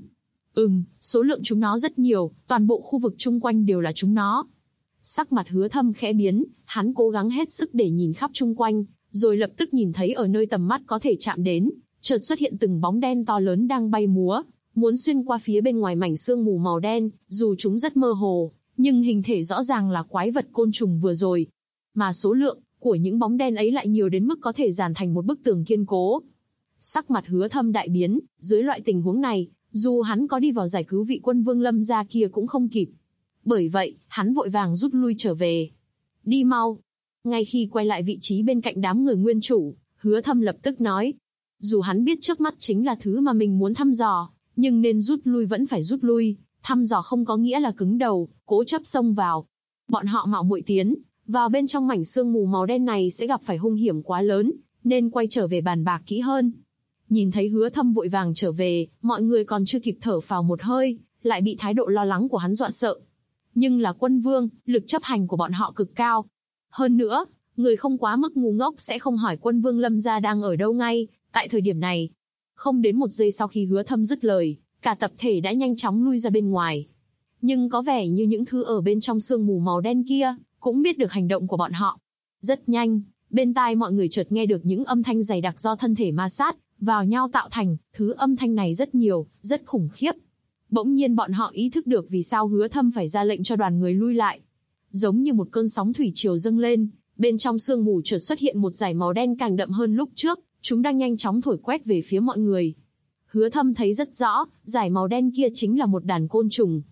Số lượng chúng nó rất nhiều, toàn bộ khu vực chung quanh đều là chúng nó. Sắc mặt Hứa Thâm khẽ biến, hắn cố gắng hết sức để nhìn khắp chung quanh, rồi lập tức nhìn thấy ở nơi tầm mắt có thể chạm đến, chợt xuất hiện từng bóng đen to lớn đang bay múa, muốn xuyên qua phía bên ngoài mảnh sương mù màu đen, dù chúng rất mơ hồ, nhưng hình thể rõ ràng là quái vật côn trùng vừa rồi. Mà số lượng của những bóng đen ấy lại nhiều đến mức có thể dàn thành một bức tường kiên cố. Sắc mặt Hứa Thâm đại biến, dưới loại tình huống này, dù hắn có đi vào giải cứu vị Quân Vương Lâm gia kia cũng không kịp. Bởi vậy, hắn vội vàng rút lui trở về. Đi mau. Ngay khi quay lại vị trí bên cạnh đám người nguyên chủ, Hứa Thâm lập tức nói. Dù hắn biết trước mắt chính là thứ mà mình muốn thăm dò, nhưng nên rút lui vẫn phải rút lui. Thăm dò không có nghĩa là cứng đầu, cố chấp xông vào. Bọn họ mạo muội tiến vào bên trong mảnh sương mù màu đen này sẽ gặp phải hung hiểm quá lớn, nên quay trở về bàn bạc kỹ hơn. Nhìn thấy Hứa Thâm vội vàng trở về, mọi người còn chưa kịp thở phào một hơi, lại bị thái độ lo lắng của hắn dọa sợ. Nhưng là quân vương, lực chấp hành của bọn họ cực cao. Hơn nữa, người không quá mức ngu ngốc sẽ không hỏi Quân Vương Lâm gia đang ở đâu ngay, tại thời điểm này. Không đến một giây sau khi Hứa Thâm dứt lời, cả tập thể đã nhanh chóng lui ra bên ngoài. Nhưng có vẻ như những thứ ở bên trong sương mù màu đen kia, cũng biết được hành động của bọn họ. Rất nhanh, bên tai mọi người chợt nghe được những âm thanh dày đặc do thân thể ma sát vào nhau tạo thành, thứ âm thanh này rất nhiều, rất khủng khiếp. Bỗng nhiên bọn họ ý thức được vì sao Hứa Thâm phải ra lệnh cho đoàn người lui lại. Giống như một cơn sóng thủy triều dâng lên, bên trong sương mù chợt xuất hiện một dải màu đen càng đậm hơn lúc trước, chúng đang nhanh chóng thổi quét về phía mọi người. Hứa Thâm thấy rất rõ, dải màu đen kia chính là một đàn côn trùng.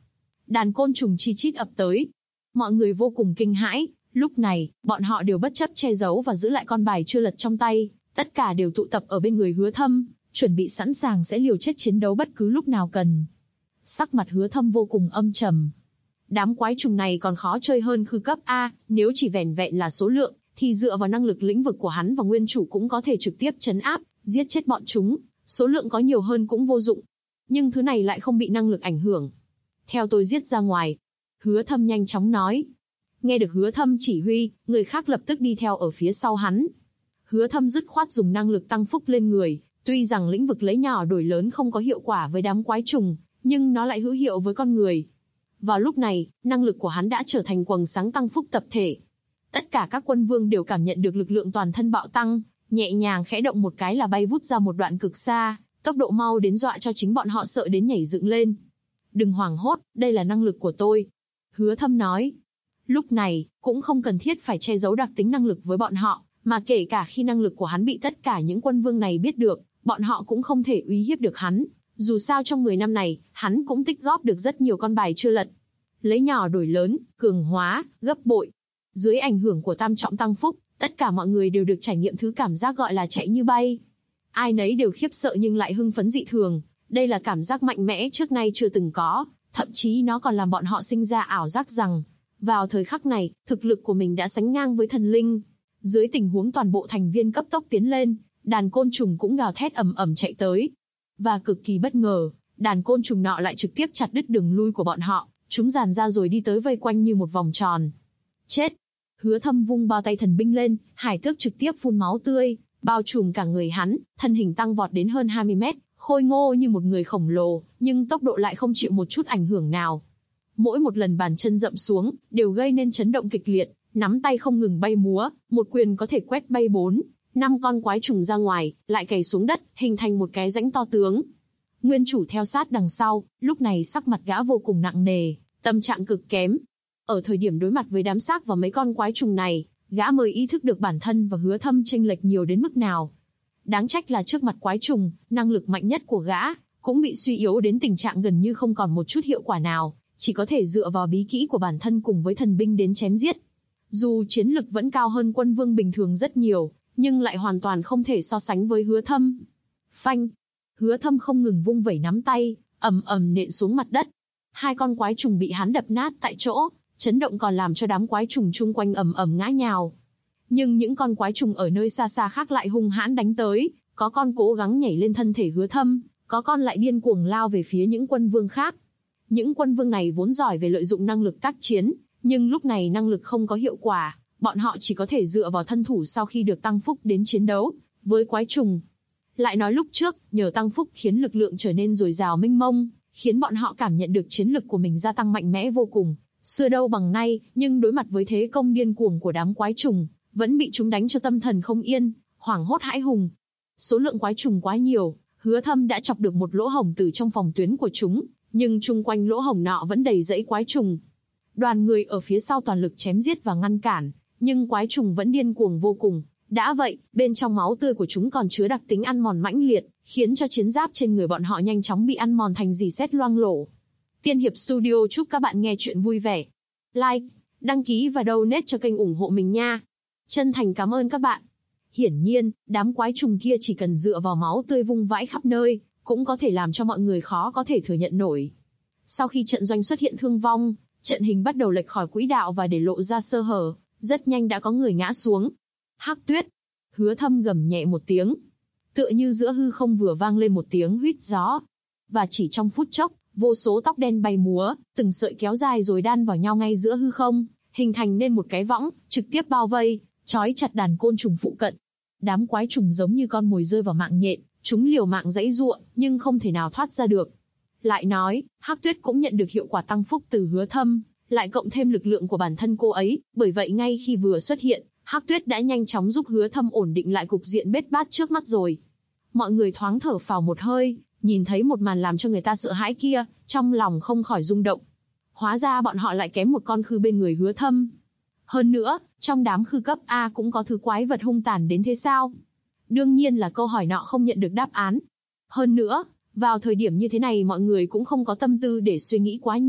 Đàn côn trùng chi chít ập tới. Mọi người vô cùng kinh hãi, lúc này, bọn họ đều bất chấp che giấu và giữ lại con bài chưa lật trong tay, tất cả đều tụ tập ở bên người Hứa Thâm, chuẩn bị sẵn sàng sẽ liều chết chiến đấu bất cứ lúc nào cần. Sắc mặt Hứa Thâm vô cùng âm trầm. Đám quái trùng này còn khó chơi hơn khư cấp A, nếu chỉ vẻn vẹn là số lượng, thì dựa vào năng lực lĩnh vực của hắn và nguyên chủ cũng có thể trực tiếp trấn áp, giết chết bọn chúng, số lượng có nhiều hơn cũng vô dụng. Nhưng thứ này lại không bị năng lực ảnh hưởng. Theo tôi giết ra ngoài. Hứa Thâm nhanh chóng nói. Nghe được Hứa Thâm chỉ huy, người khác lập tức đi theo ở phía sau hắn. Hứa Thâm dứt khoát dùng năng lực tăng phúc lên người, tuy rằng lĩnh vực lấy nhỏ đổi lớn không có hiệu quả với đám quái trùng, nhưng nó lại hữu hiệu với con người. Vào lúc này, năng lực của hắn đã trở thành quầng sáng tăng phúc tập thể. Tất cả các quân vương đều cảm nhận được lực lượng toàn thân bạo tăng, nhẹ nhàng khẽ động một cái là bay vút ra một đoạn cực xa, tốc độ mau đến dọa cho chính bọn họ sợ đến nhảy dựng lên. Đừng hoảng hốt, đây là năng lực của tôi. Hứa Thâm nói. Lúc này, cũng không cần thiết phải che giấu đặc tính năng lực với bọn họ, mà kể cả khi năng lực của hắn bị tất cả những quân vương này biết được, bọn họ cũng không thể uy hiếp được hắn. Dù sao trong 10 năm này, hắn cũng tích góp được rất nhiều con bài chưa lật. Lấy nhỏ đổi lớn, cường hóa, gấp bội. Dưới ảnh hưởng của tam trọng tăng phúc, tất cả mọi người đều được trải nghiệm thứ cảm giác gọi là chạy như bay. Ai nấy đều khiếp sợ nhưng lại hưng phấn dị thường. Đây là cảm giác mạnh mẽ trước nay chưa từng có, thậm chí nó còn làm bọn họ sinh ra ảo giác rằng, vào thời khắc này, thực lực của mình đã sánh ngang với thần linh. Dưới tình huống toàn bộ thành viên cấp tốc tiến lên, đàn côn trùng cũng gào thét ầm ầm chạy tới. Và cực kỳ bất ngờ, đàn côn trùng nọ lại trực tiếp chặt đứt đường lui của bọn họ, chúng dàn ra rồi đi tới vây quanh như một vòng tròn. Chết! Hứa Thâm vung bao tay thần binh lên, hải tước trực tiếp phun máu tươi, bao trùm cả người hắn, thân hình tăng vọt đến hơn 20 mét, khôi ngô như một người khổng lồ, nhưng tốc độ lại không chịu một chút ảnh hưởng nào. Mỗi một lần bàn chân dậm xuống, đều gây nên chấn động kịch liệt, nắm tay không ngừng bay múa, một quyền có thể quét bay 4-5 con quái trùng ra ngoài, lại cày xuống đất, hình thành một cái rãnh to tướng. Nguyên chủ theo sát đằng sau, lúc này sắc mặt gã vô cùng nặng nề, tâm trạng cực kém. Ở thời điểm đối mặt với đám xác và mấy con quái trùng này, gã mới ý thức được bản thân và Hứa Thâm chênh lệch nhiều đến mức nào. Đáng trách là trước mặt quái trùng, năng lực mạnh nhất của gã cũng bị suy yếu đến tình trạng gần như không còn một chút hiệu quả nào, chỉ có thể dựa vào bí kỹ của bản thân cùng với thần binh đến chém giết. Dù chiến lực vẫn cao hơn quân vương bình thường rất nhiều, nhưng lại hoàn toàn không thể so sánh với Hứa Thâm. Phanh! Hứa Thâm không ngừng vung vẩy nắm tay, ầm ầm nện xuống mặt đất. Hai con quái trùng bị hắn đập nát tại chỗ, chấn động còn làm cho đám quái trùng chung quanh ầm ầm ngã nhào. Nhưng những con quái trùng ở nơi xa xa khác lại hung hãn đánh tới, có con cố gắng nhảy lên thân thể Hứa Thâm, có con lại điên cuồng lao về phía những quân vương khác. Những quân vương này vốn giỏi về lợi dụng năng lực tác chiến, nhưng lúc này năng lực không có hiệu quả, bọn họ chỉ có thể dựa vào thân thủ sau khi được tăng phúc đến chiến đấu với quái trùng. Lại nói lúc trước, nhờ tăng phúc khiến lực lượng trở nên dồi dào mênh mông, khiến bọn họ cảm nhận được chiến lực của mình gia tăng mạnh mẽ vô cùng, xưa đâu bằng nay, nhưng đối mặt với thế công điên cuồng của đám quái trùng, vẫn bị chúng đánh cho tâm thần không yên, hoảng hốt hãi hùng. Số lượng quái trùng quá nhiều, Hứa Thâm đã chọc được một lỗ hổng từ trong phòng tuyến của chúng, nhưng chung quanh lỗ hổng nọ vẫn đầy rẫy quái trùng. Đoàn người ở phía sau toàn lực chém giết và ngăn cản, nhưng quái trùng vẫn điên cuồng vô cùng. Đã vậy, bên trong máu tươi của chúng còn chứa đặc tính ăn mòn mãnh liệt, khiến cho chiến giáp trên người bọn họ nhanh chóng bị ăn mòn thành rỉ sét loang lổ. Tiên Hiệp Studio chúc các bạn nghe chuyện vui vẻ. Like, đăng ký và donate cho kênh ủng hộ mình nha. Chân thành cảm ơn các bạn. Hiển nhiên, đám quái trùng kia chỉ cần dựa vào máu tươi vung vãi khắp nơi, cũng có thể làm cho mọi người khó có thể thừa nhận nổi. Sau khi trận doanh xuất hiện thương vong, trận hình bắt đầu lệch khỏi quỹ đạo và để lộ ra sơ hở, rất nhanh đã có người ngã xuống. Hắc Tuyết! Hứa Thâm gầm nhẹ một tiếng. Tựa như giữa hư không vừa vang lên một tiếng huýt gió. Và chỉ trong phút chốc, vô số tóc đen bay múa, từng sợi kéo dài rồi đan vào nhau ngay giữa hư không, hình thành nên một cái võng, trực tiếp bao vây, trói chặt đàn côn trùng phụ cận. Đám quái trùng giống như con mồi rơi vào mạng nhện, chúng liều mạng giãy giụa, nhưng không thể nào thoát ra được. Lại nói, Hắc Tuyết cũng nhận được hiệu quả tăng phúc từ Hứa Thâm, lại cộng thêm lực lượng của bản thân cô ấy, bởi vậy ngay khi vừa xuất hiện, Hắc Tuyết đã nhanh chóng giúp Hứa Thâm ổn định lại cục diện bết bát trước mắt rồi. Mọi người thoáng thở phào một hơi, nhìn thấy một màn làm cho người ta sợ hãi kia, trong lòng không khỏi rung động. Hóa ra bọn họ lại kém một con khư bên người Hứa Thâm. Hơn nữa, trong đám khư cấp A cũng có thứ quái vật hung tàn đến thế sao? Đương nhiên là câu hỏi nọ không nhận được đáp án. Hơn nữa, vào thời điểm như thế này mọi người cũng không có tâm tư để suy nghĩ quá nhiều,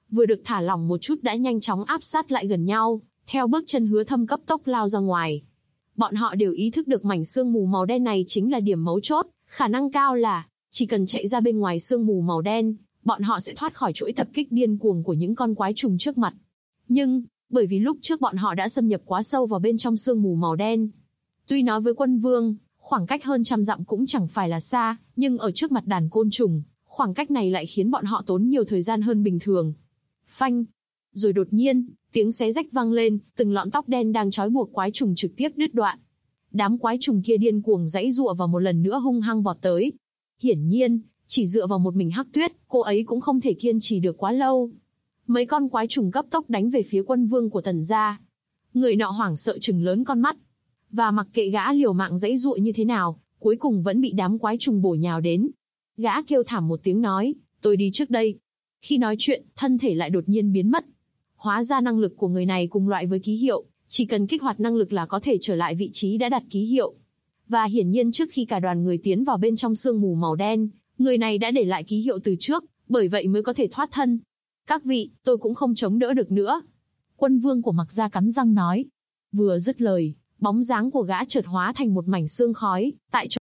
vừa được thả lỏng một chút đã nhanh chóng áp sát lại gần nhau, theo bước chân Hứa Thâm cấp tốc lao ra ngoài. Bọn họ đều ý thức được mảnh sương mù màu đen này chính là điểm mấu chốt, khả năng cao là chỉ cần chạy ra bên ngoài sương mù màu đen, bọn họ sẽ thoát khỏi chuỗi tập kích điên cuồng của những con quái trùng trước mặt. Nhưng, bởi vì lúc trước bọn họ đã xâm nhập quá sâu vào bên trong sương mù màu đen. Tuy nói với quân vương, khoảng cách hơn 100 dặm cũng chẳng phải là xa, nhưng ở trước mặt đàn côn trùng, khoảng cách này lại khiến bọn họ tốn nhiều thời gian hơn bình thường. Phanh! Rồi đột nhiên, tiếng xé rách vang lên, từng lọn tóc đen đang trói buộc quái trùng trực tiếp đứt đoạn. Đám quái trùng kia điên cuồng giãy giụa và một lần nữa hung hăng vọt tới. Hiển nhiên, chỉ dựa vào một mình Hắc Tuyết, cô ấy cũng không thể kiên trì được quá lâu. Mấy con quái trùng cấp tốc đánh về phía quân vương của Tần gia. Người nọ hoảng sợ trừng lớn con mắt. Và mặc kệ gã liều mạng giãy giụa như thế nào, cuối cùng vẫn bị đám quái trùng bổ nhào đến. Gã kêu thảm một tiếng nói, tôi đi trước đây. Khi nói chuyện, thân thể lại đột nhiên biến mất. Hóa ra năng lực của người này cùng loại với ký hiệu, chỉ cần kích hoạt năng lực là có thể trở lại vị trí đã đặt ký hiệu. Và hiển nhiên trước khi cả đoàn người tiến vào bên trong sương mù màu đen, người này đã để lại ký hiệu từ trước, bởi vậy mới có thể thoát thân. Các vị, tôi cũng không chống đỡ được nữa. Quân vương của Mặc Gia cắn răng nói. Vừa dứt lời, bóng dáng của gã chợt hóa thành một mảnh sương khói, tại chỗ.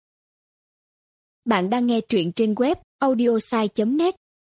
Bạn đang nghe truyện trên web audiosai.net.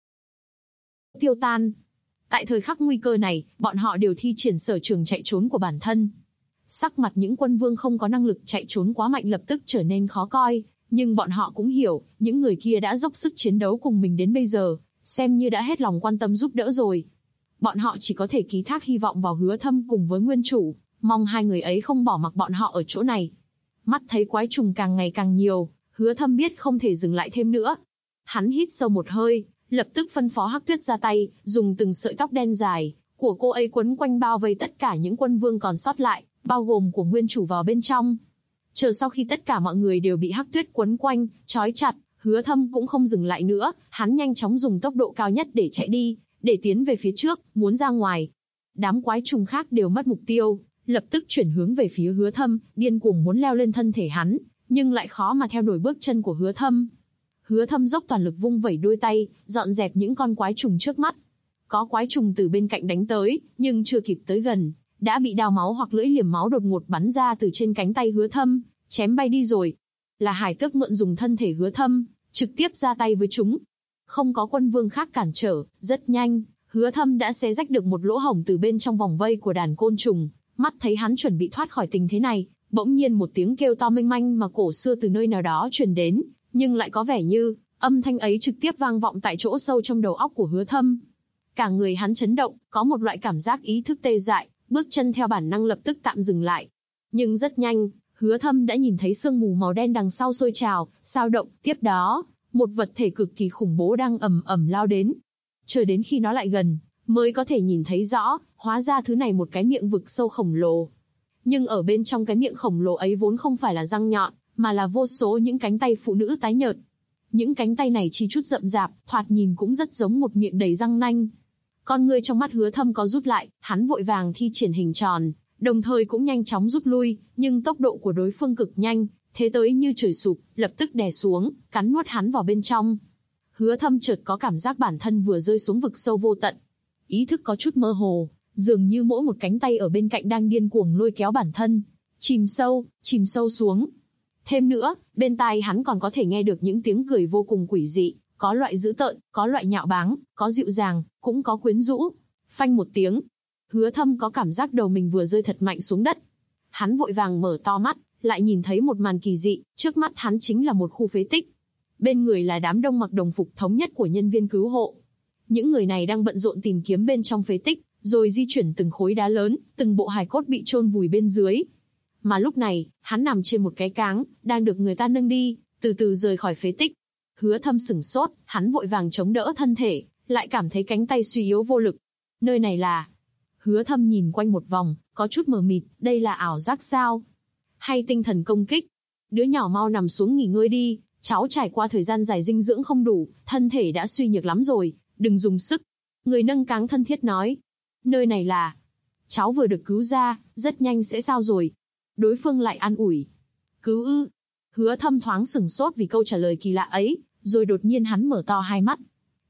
Tiêu tan. Tại thời khắc nguy cơ này, bọn họ đều thi triển sở trường chạy trốn của bản thân. Sắc mặt những quân vương không có năng lực chạy trốn quá mạnh lập tức trở nên khó coi, nhưng bọn họ cũng hiểu, những người kia đã dốc sức chiến đấu cùng mình đến bây giờ, xem như đã hết lòng quan tâm giúp đỡ rồi. Bọn họ chỉ có thể ký thác hy vọng vào Hứa Thâm cùng với nguyên chủ, mong hai người ấy không bỏ mặc bọn họ ở chỗ này. Mắt thấy quái trùng càng ngày càng nhiều, Hứa Thâm biết không thể dừng lại thêm nữa. Hắn hít sâu một hơi, lập tức phân phó Hắc Tuyết ra tay, dùng từng sợi tóc đen dài của cô ấy quấn quanh bao vây tất cả những quân vương còn sót lại, bao gồm của nguyên chủ vào bên trong. Chờ sau khi tất cả mọi người đều bị Hắc Tuyết quấn quanh, trói chặt, Hứa Thâm cũng không dừng lại nữa, hắn nhanh chóng dùng tốc độ cao nhất để chạy đi, để tiến về phía trước, muốn ra ngoài. Đám quái trùng khác đều mất mục tiêu, lập tức chuyển hướng về phía Hứa Thâm, điên cuồng muốn leo lên thân thể hắn, nhưng lại khó mà theo nổi bước chân của Hứa Thâm. Hứa Thâm dốc toàn lực vung vẩy đôi tay, dọn dẹp những con quái trùng trước mắt. Có quái trùng từ bên cạnh đánh tới, nhưng chưa kịp tới gần, đã bị đao máu hoặc lưỡi liềm máu đột ngột bắn ra từ trên cánh tay Hứa Thâm, chém bay đi rồi. Là Hải Tước mượn dùng thân thể Hứa Thâm, trực tiếp ra tay với chúng. Không có quân vương khác cản trở, rất nhanh, Hứa Thâm đã xé rách được một lỗ hổng từ bên trong vòng vây của đàn côn trùng. Mắt thấy hắn chuẩn bị thoát khỏi tình thế này, bỗng nhiên một tiếng kêu to mênh manh mà cổ xưa từ nơi nào đó truyền đến, nhưng lại có vẻ như âm thanh ấy trực tiếp vang vọng tại chỗ sâu trong đầu óc của Hứa Thâm. Cả người hắn chấn động, có một loại cảm giác ý thức tê dại, bước chân theo bản năng lập tức tạm dừng lại. Nhưng rất nhanh, Hứa Thâm đã nhìn thấy sương mù màu đen đằng sau sôi trào, sao động, tiếp đó, một vật thể cực kỳ khủng bố đang ầm ầm lao đến. Chờ đến khi nó lại gần, mới có thể nhìn thấy rõ, hóa ra thứ này một cái miệng vực sâu khổng lồ. Nhưng ở bên trong cái miệng khổng lồ ấy vốn không phải là răng nhọn, mà là vô số những cánh tay phụ nữ tái nhợt. Những cánh tay này chi chút rậm rạp, thoạt nhìn cũng rất giống một miệng đầy răng nanh. Con ngươi trong mắt Hứa Thâm có rút lại, hắn vội vàng thi triển hình tròn, đồng thời cũng nhanh chóng rút lui, nhưng tốc độ của đối phương cực nhanh, thế tới như trời sụp, lập tức đè xuống, cắn nuốt hắn vào bên trong. Hứa Thâm chợt có cảm giác bản thân vừa rơi xuống vực sâu vô tận. Ý thức có chút mơ hồ, dường như mỗi một cánh tay ở bên cạnh đang điên cuồng lôi kéo bản thân, chìm sâu xuống. Thêm nữa, bên tai hắn còn có thể nghe được những tiếng cười vô cùng quỷ dị, có loại dữ tợn, có loại nhạo báng, có dịu dàng, cũng có quyến rũ. Phanh một tiếng, Hứa Thâm có cảm giác đầu mình vừa rơi thật mạnh xuống đất. Hắn vội vàng mở to mắt, lại nhìn thấy một màn kỳ dị, trước mắt hắn chính là một khu phế tích. Bên người là đám đông mặc đồng phục thống nhất của nhân viên cứu hộ. Những người này đang bận rộn tìm kiếm bên trong phế tích, rồi di chuyển từng khối đá lớn, từng bộ hài cốt bị chôn vùi bên dưới. Mà lúc này, hắn nằm trên một cái cáng, đang được người ta nâng đi, từ từ rời khỏi phế tích. Hứa Thâm sửng sốt, hắn vội vàng chống đỡ thân thể, lại cảm thấy cánh tay suy yếu vô lực. Nơi này là... Hứa Thâm nhìn quanh một vòng, có chút mờ mịt, đây là ảo giác sao? Hay tinh thần công kích? Đứa nhỏ mau nằm xuống nghỉ ngơi đi, cháu trải qua thời gian dài dinh dưỡng không đủ, thân thể đã suy nhược lắm rồi, đừng dùng sức. Người nâng cáng thân thiết nói. Nơi này là... Cháu vừa được cứu ra, rất nhanh sẽ sao rồi? Đối phương lại an ủi. Cứu ư? Hứa Thâm thoáng sửng sốt vì câu trả lời kỳ lạ ấy, rồi đột nhiên hắn mở to hai mắt.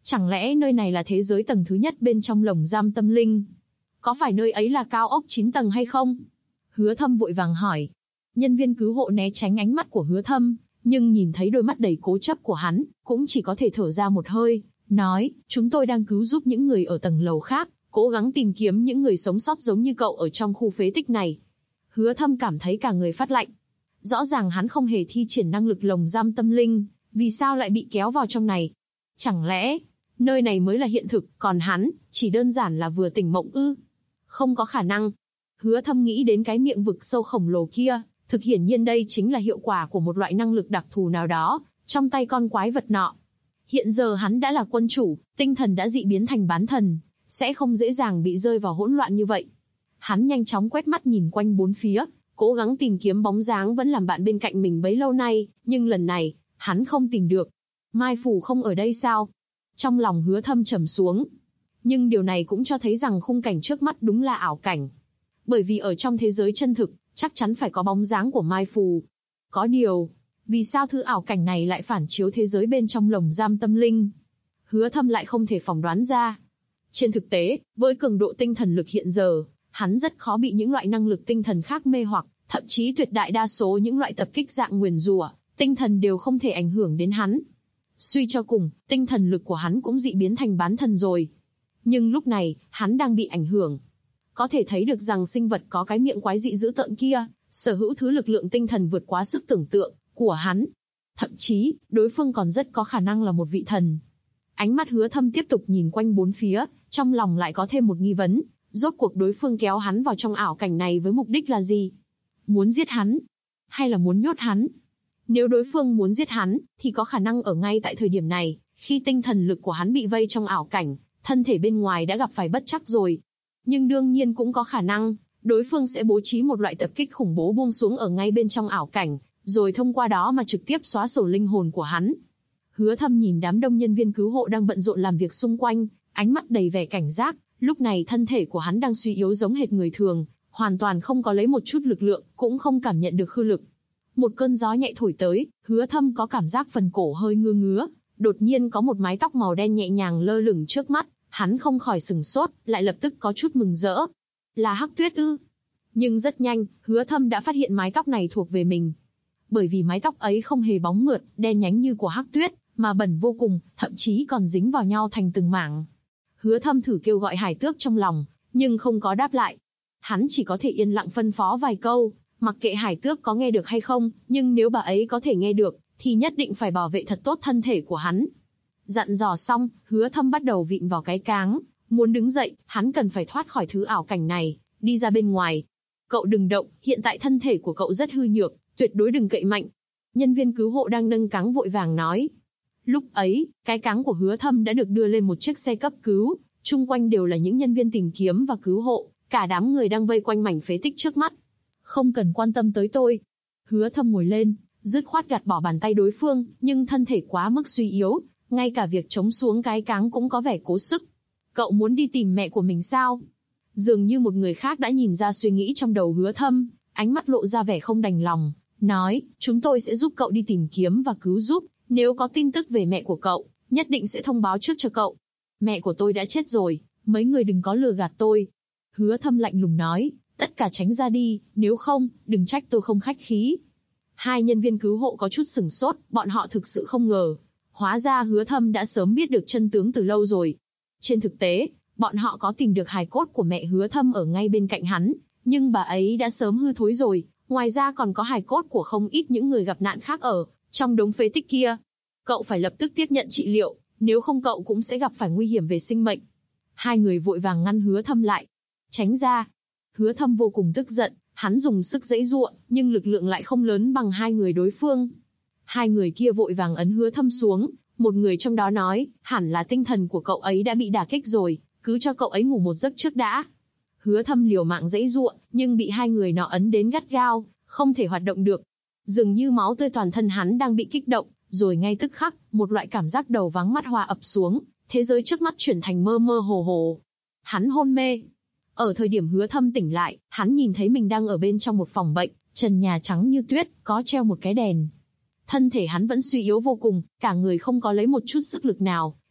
Chẳng lẽ nơi này là thế giới tầng thứ nhất bên trong lồng giam tâm linh? Có phải nơi ấy là cao ốc 9 tầng hay không? Hứa Thâm vội vàng hỏi. Nhân viên cứu hộ né tránh ánh mắt của Hứa Thâm, nhưng nhìn thấy đôi mắt đầy cố chấp của hắn, cũng chỉ có thể thở ra một hơi, nói, chúng tôi đang cứu giúp những người ở tầng lầu khác, cố gắng tìm kiếm những người sống sót giống như cậu ở trong khu phế tích này. Hứa Thâm cảm thấy cả người phát lạnh. Rõ ràng hắn không hề thi triển năng lực lồng giam tâm linh, vì sao lại bị kéo vào trong này? Chẳng lẽ, nơi này mới là hiện thực, còn hắn, chỉ đơn giản là vừa tỉnh mộng ư? Không có khả năng. Hứa Thâm nghĩ đến cái miệng vực sâu khổng lồ kia, thực hiển nhiên đây chính là hiệu quả của một loại năng lực đặc thù nào đó, trong tay con quái vật nọ. Hiện giờ hắn đã là quân chủ, tinh thần đã dị biến thành bán thần, sẽ không dễ dàng bị rơi vào hỗn loạn như vậy. Hắn nhanh chóng quét mắt nhìn quanh bốn phía, cố gắng tìm kiếm bóng dáng vẫn làm bạn bên cạnh mình bấy lâu nay, nhưng lần này, hắn không tìm được. Mai Phủ không ở đây sao? Trong lòng Hứa Thâm trầm xuống. Nhưng điều này cũng cho thấy rằng khung cảnh trước mắt đúng là ảo cảnh. Bởi vì ở trong thế giới chân thực, chắc chắn phải có bóng dáng của Mai Phù. Có điều, vì sao thứ ảo cảnh này lại phản chiếu thế giới bên trong lồng giam tâm linh? Hứa Thâm lại không thể phỏng đoán ra. Trên thực tế, với cường độ tinh thần lực hiện giờ, hắn rất khó bị những loại năng lực tinh thần khác mê hoặc, thậm chí tuyệt đại đa số những loại tập kích dạng nguyền rủa, tinh thần đều không thể ảnh hưởng đến hắn. Suy cho cùng, tinh thần lực của hắn cũng dị biến thành bán thần rồi. Nhưng lúc này, hắn đang bị ảnh hưởng. Có thể thấy được rằng sinh vật có cái miệng quái dị dữ tợn kia, sở hữu thứ lực lượng tinh thần vượt quá sức tưởng tượng của hắn. Thậm chí, đối phương còn rất có khả năng là một vị thần. Ánh mắt Hứa Thâm tiếp tục nhìn quanh bốn phía, trong lòng lại có thêm một nghi vấn. Rốt cuộc đối phương kéo hắn vào trong ảo cảnh này với mục đích là gì? Muốn giết hắn? Hay là muốn nhốt hắn? Nếu đối phương muốn giết hắn, thì có khả năng ở ngay tại thời điểm này, khi tinh thần lực của hắn bị vây trong ảo cảnh, thân thể bên ngoài đã gặp phải bất trắc rồi. Nhưng đương nhiên cũng có khả năng, đối phương sẽ bố trí một loại tập kích khủng bố buông xuống ở ngay bên trong ảo cảnh, rồi thông qua đó mà trực tiếp xóa sổ linh hồn của hắn. Hứa Thâm nhìn đám đông nhân viên cứu hộ đang bận rộn làm việc xung quanh, ánh mắt đầy vẻ cảnh giác, lúc này thân thể của hắn đang suy yếu giống hệt người thường, hoàn toàn không có lấy một chút lực lượng, cũng không cảm nhận được khư lực. Một cơn gió nhẹ thổi tới, Hứa Thâm có cảm giác phần cổ hơi ngứa ngứa, đột nhiên có một mái tóc màu đen nhẹ nhàng lơ lửng trước mắt, hắn không khỏi sửng sốt, lại lập tức có chút mừng rỡ. Là Hắc Tuyết ư? Nhưng rất nhanh, Hứa Thâm đã phát hiện mái tóc này thuộc về mình. Bởi vì mái tóc ấy không hề bóng mượt, đen nhánh như của Hắc Tuyết, mà bẩn vô cùng, thậm chí còn dính vào nhau thành từng mảng. Hứa Thâm thử kêu gọi Hải Tước trong lòng, nhưng không có đáp lại. Hắn chỉ có thể yên lặng phân phó vài câu, mặc kệ Hải Tước có nghe được hay không, nhưng nếu bà ấy có thể nghe được, thì nhất định phải bảo vệ thật tốt thân thể của hắn. Dặn dò xong, Hứa Thâm bắt đầu vịn vào cái cáng, muốn đứng dậy, hắn cần phải thoát khỏi thứ ảo cảnh này, đi ra bên ngoài. Cậu đừng động, hiện tại thân thể của cậu rất hư nhược, tuyệt đối đừng cậy mạnh. Nhân viên cứu hộ đang nâng cáng vội vàng nói. Lúc ấy, cái cáng của Hứa Thâm đã được đưa lên một chiếc xe cấp cứu, chung quanh đều là những nhân viên tìm kiếm và cứu hộ, cả đám người đang vây quanh mảnh phế tích trước mắt. Không cần quan tâm tới tôi. Hứa Thâm ngồi lên, dứt khoát gạt bỏ bàn tay đối phương, nhưng thân thể quá mức suy yếu, ngay cả việc chống xuống cái cáng cũng có vẻ cố sức. Cậu muốn đi tìm mẹ của mình sao? Dường như một người khác đã nhìn ra suy nghĩ trong đầu Hứa Thâm, ánh mắt lộ ra vẻ không đành lòng, nói, chúng tôi sẽ giúp cậu đi tìm kiếm và cứu giúp, nếu có tin tức về mẹ của cậu, nhất định sẽ thông báo trước cho cậu. Mẹ của tôi đã chết rồi, mấy người đừng có lừa gạt tôi. Hứa Thâm lạnh lùng nói, tất cả tránh ra đi, nếu không, đừng trách tôi không khách khí. Hai nhân viên cứu hộ có chút sửng sốt, bọn họ thực sự không ngờ. Hóa ra Hứa Thâm đã sớm biết được chân tướng từ lâu rồi. Trên thực tế, bọn họ có tìm được hài cốt của mẹ Hứa Thâm ở ngay bên cạnh hắn, nhưng bà ấy đã sớm hư thối rồi. Ngoài ra còn có hài cốt của không ít những người gặp nạn khác ở trong đống phế tích kia. Cậu phải lập tức tiếp nhận trị liệu, nếu không cậu cũng sẽ gặp phải nguy hiểm về sinh mệnh. Hai người vội vàng ngăn Hứa Thâm lại. Tránh ra. Hứa Thâm vô cùng tức giận, hắn dùng sức giãy giụa, nhưng lực lượng lại không lớn bằng hai người đối phương. Hai người kia vội vàng ấn Hứa Thâm xuống, một người trong đó nói, hẳn là tinh thần của cậu ấy đã bị đả kích rồi, cứ cho cậu ấy ngủ một giấc trước đã. Hứa Thâm liều mạng giãy giụa, nhưng bị hai người nọ ấn đến gắt gao, không thể hoạt động được. Dường như máu tươi toàn thân hắn đang bị kích động, rồi ngay tức khắc, một loại cảm giác đầu váng mắt hoa ập xuống, thế giới trước mắt chuyển thành mơ mơ hồ hồ. Hắn hôn mê. Ở thời điểm Hứa Thâm tỉnh lại, hắn nhìn thấy mình đang ở bên trong một phòng bệnh, trần nhà trắng như tuyết, có treo một cái đèn. Thân thể hắn vẫn suy yếu vô cùng, cả người không có lấy một chút sức lực nào,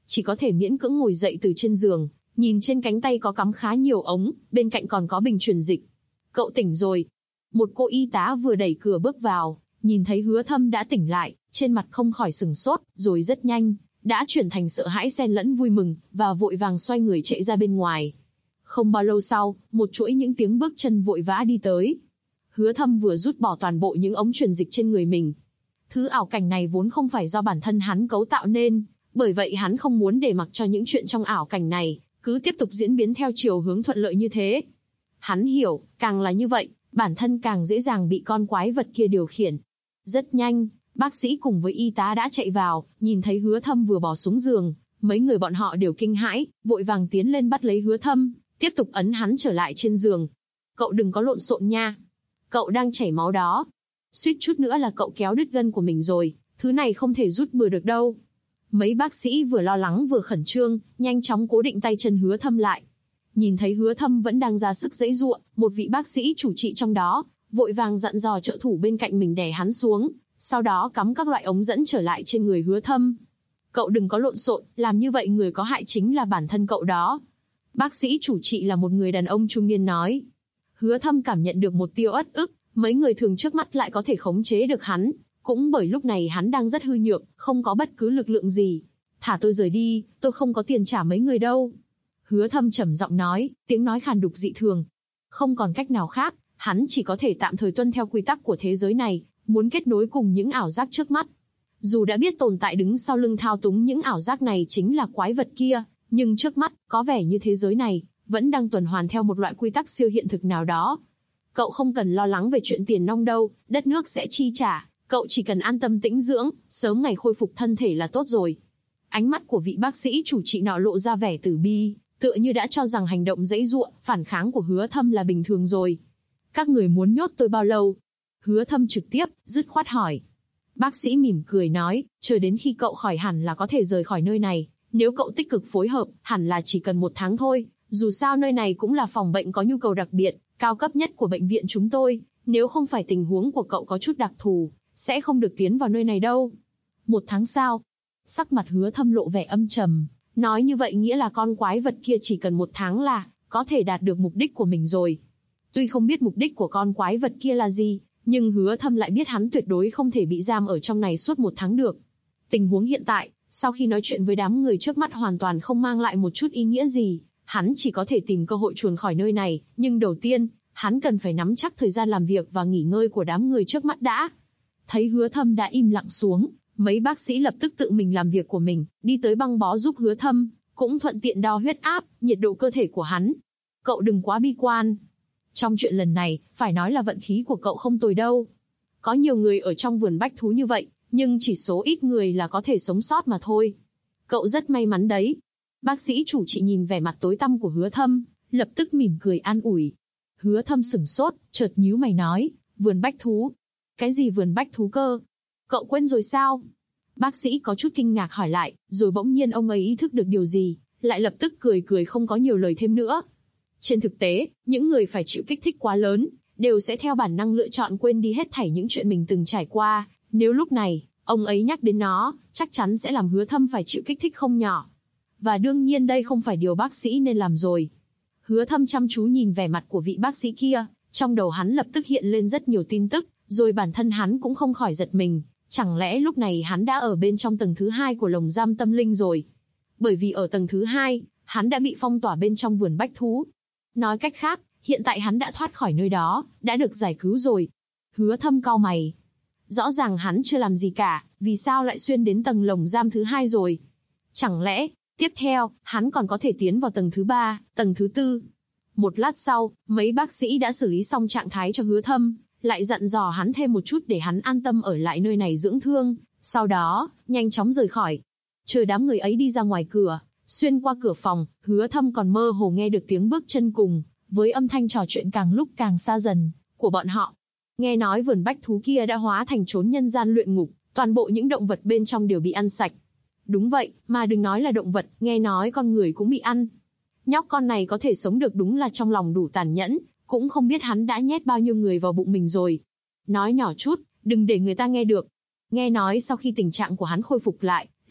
chỉ có thể miễn cưỡng ngồi dậy từ trên giường, nhìn trên cánh tay có cắm khá nhiều ống, bên cạnh còn có bình truyền dịch. Cậu tỉnh rồi. Một cô y tá vừa đẩy cửa bước vào, nhìn thấy Hứa Thâm đã tỉnh lại, trên mặt không khỏi sửng sốt, rồi rất nhanh đã chuyển thành sợ hãi xen lẫn vui mừng, và vội vàng xoay người chạy ra bên ngoài. Không bao lâu sau, một chuỗi những tiếng bước chân vội vã đi tới. Hứa Thâm vừa rút bỏ toàn bộ những ống truyền dịch trên người mình. Thứ ảo cảnh này vốn không phải do bản thân hắn cấu tạo nên, bởi vậy hắn không muốn để mặc cho những chuyện trong ảo cảnh này cứ tiếp tục diễn biến theo chiều hướng thuận lợi như thế. Hắn hiểu, càng là như vậy, bản thân càng dễ dàng bị con quái vật kia điều khiển. Rất nhanh, bác sĩ cùng với y tá đã chạy vào, nhìn thấy Hứa Thâm vừa bò xuống giường, mấy người bọn họ đều kinh hãi, vội vàng tiến lên bắt lấy Hứa Thâm, tiếp tục ấn hắn trở lại trên giường. Cậu đừng có lộn xộn nha. Cậu đang chảy máu đó. Suýt chút nữa là cậu kéo đứt gân của mình rồi, thứ này không thể rút bừa được đâu. Mấy bác sĩ vừa lo lắng vừa khẩn trương, nhanh chóng cố định tay chân Hứa Thâm lại. Nhìn thấy Hứa Thâm vẫn đang ra sức giãy giụa, một vị bác sĩ chủ trị trong đó vội vàng dặn dò trợ thủ bên cạnh mình đè hắn xuống, sau đó cắm các loại ống dẫn trở lại trên người Hứa Thâm. Cậu đừng có lộn xộn, làm như vậy người có hại chính là bản thân cậu đó. Bác sĩ chủ trị là một người đàn ông trung niên nói. Hứa Thâm cảm nhận được một tia uất ức, mấy người thường trước mắt lại có thể khống chế được hắn, cũng bởi lúc này hắn đang rất hư nhược, không có bất cứ lực lượng gì. Thả tôi rời đi, tôi không có tiền trả mấy người đâu. Hứa Thâm trầm giọng nói, tiếng nói khàn đục dị thường. Không còn cách nào khác, hắn chỉ có thể tạm thời tuân theo quy tắc của thế giới này, muốn kết nối cùng những ảo giác trước mắt. Dù đã biết tồn tại đứng sau lưng thao túng những ảo giác này chính là quái vật kia, nhưng trước mắt, có vẻ như thế giới này vẫn đang tuần hoàn theo một loại quy tắc siêu hiện thực nào đó. Cậu không cần lo lắng về chuyện tiền nong đâu, đất nước sẽ chi trả, cậu chỉ cần an tâm tĩnh dưỡng, sớm ngày khôi phục thân thể là tốt rồi. Ánh mắt của vị bác sĩ chủ trị nọ lộ ra vẻ từ bi, tựa như đã cho rằng hành động giãy giụa, phản kháng của Hứa Thâm là bình thường rồi. Các người muốn nhốt tôi bao lâu? Hứa Thâm trực tiếp, dứt khoát hỏi. Bác sĩ mỉm cười nói, chờ đến khi cậu khỏi hẳn là có thể rời khỏi nơi này, nếu cậu tích cực phối hợp, hẳn là chỉ cần 1 tháng thôi, dù sao nơi này cũng là phòng bệnh có nhu cầu đặc biệt, cao cấp nhất của bệnh viện chúng tôi, nếu không phải tình huống của cậu có chút đặc thù, sẽ không được tiến vào nơi này đâu. 1 tháng sao? Sắc mặt Hứa Thâm lộ vẻ âm trầm, nói như vậy nghĩa là con quái vật kia chỉ cần 1 tháng là có thể đạt được mục đích của mình rồi. Tuy không biết mục đích của con quái vật kia là gì, nhưng Hứa Thâm lại biết hắn tuyệt đối không thể bị giam ở trong này suốt 1 tháng được. Tình huống hiện tại, sau khi nói chuyện với đám người trước mắt hoàn toàn không mang lại một chút ý nghĩa gì, hắn chỉ có thể tìm cơ hội chuồn khỏi nơi này, nhưng đầu tiên, hắn cần phải nắm chắc thời gian làm việc và nghỉ ngơi của đám người trước mắt đã. Thấy Hứa Thâm đã im lặng xuống, mấy bác sĩ lập tức tự mình làm việc của mình, đi tới băng bó giúp Hứa Thâm, cũng thuận tiện đo huyết áp, nhiệt độ cơ thể của hắn. Cậu đừng quá bi quan. Trong chuyện lần này, phải nói là vận khí của cậu không tồi đâu. Có nhiều người ở trong vườn bách thú như vậy, nhưng chỉ số ít người là có thể sống sót mà thôi. Cậu rất may mắn đấy. Bác sĩ chủ trị nhìn vẻ mặt tối tăm của Hứa Thâm, lập tức mỉm cười an ủi. Hứa Thâm sửng sốt, chợt nhíu mày nói, vườn bách thú? Cái gì vườn bách thú cơ? Cậu quên rồi sao? Bác sĩ có chút kinh ngạc hỏi lại, rồi bỗng nhiên ông ấy ý thức được điều gì, lại lập tức cười không có nhiều lời thêm nữa. Trên thực tế, những người phải chịu kích thích quá lớn, đều sẽ theo bản năng lựa chọn quên đi hết thảy những chuyện mình từng trải qua. Nếu lúc này, ông ấy nhắc đến nó, chắc chắn sẽ làm Hứa Thâm phải chịu kích thích không nhỏ. Và đương nhiên đây không phải điều bác sĩ nên làm rồi. Hứa Thâm chăm chú nhìn vẻ mặt của vị bác sĩ kia, trong đầu hắn lập tức hiện lên rất nhiều tin tức, rồi bản thân hắn cũng không khỏi giật mình. Chẳng lẽ lúc này hắn đã ở bên trong tầng thứ 2 của lồng giam tâm linh rồi? Bởi vì ở tầng thứ 2, hắn đã bị phong tỏa bên trong vườn bách thú. Nói cách khác, hiện tại hắn đã thoát khỏi nơi đó, đã được giải cứu rồi. Hứa Thâm cau mày. Rõ ràng hắn chưa làm gì cả, vì sao lại xuyên đến tầng lồng giam thứ 2 rồi? Chẳng lẽ, tiếp theo, hắn còn có thể tiến vào tầng thứ 3, tầng thứ 4? Một lát sau, mấy bác sĩ đã xử lý xong trạng thái cho Hứa Thâm, lại dặn dò hắn thêm một chút để hắn an tâm ở lại nơi này dưỡng thương, sau đó, nhanh chóng rời khỏi. Chờ đám người ấy đi ra ngoài cửa, xuyên qua cửa phòng, Hứa Thâm còn mơ hồ nghe được tiếng bước chân cùng, với âm thanh trò chuyện càng lúc càng xa dần, của bọn họ. Nghe nói vườn bách thú kia đã hóa thành chốn nhân gian luyện ngục, toàn bộ những động vật bên trong đều bị ăn sạch. Đúng vậy, mà đừng nói là động vật, nghe nói con người cũng bị ăn. Nhóc con này có thể sống được đúng là trong lòng đủ tàn nhẫn, cũng không biết hắn đã nhét bao nhiêu người vào bụng mình rồi. Nói nhỏ chút, đừng để người ta nghe được. Nghe nói sau khi tình trạng của hắn khôi phục lại,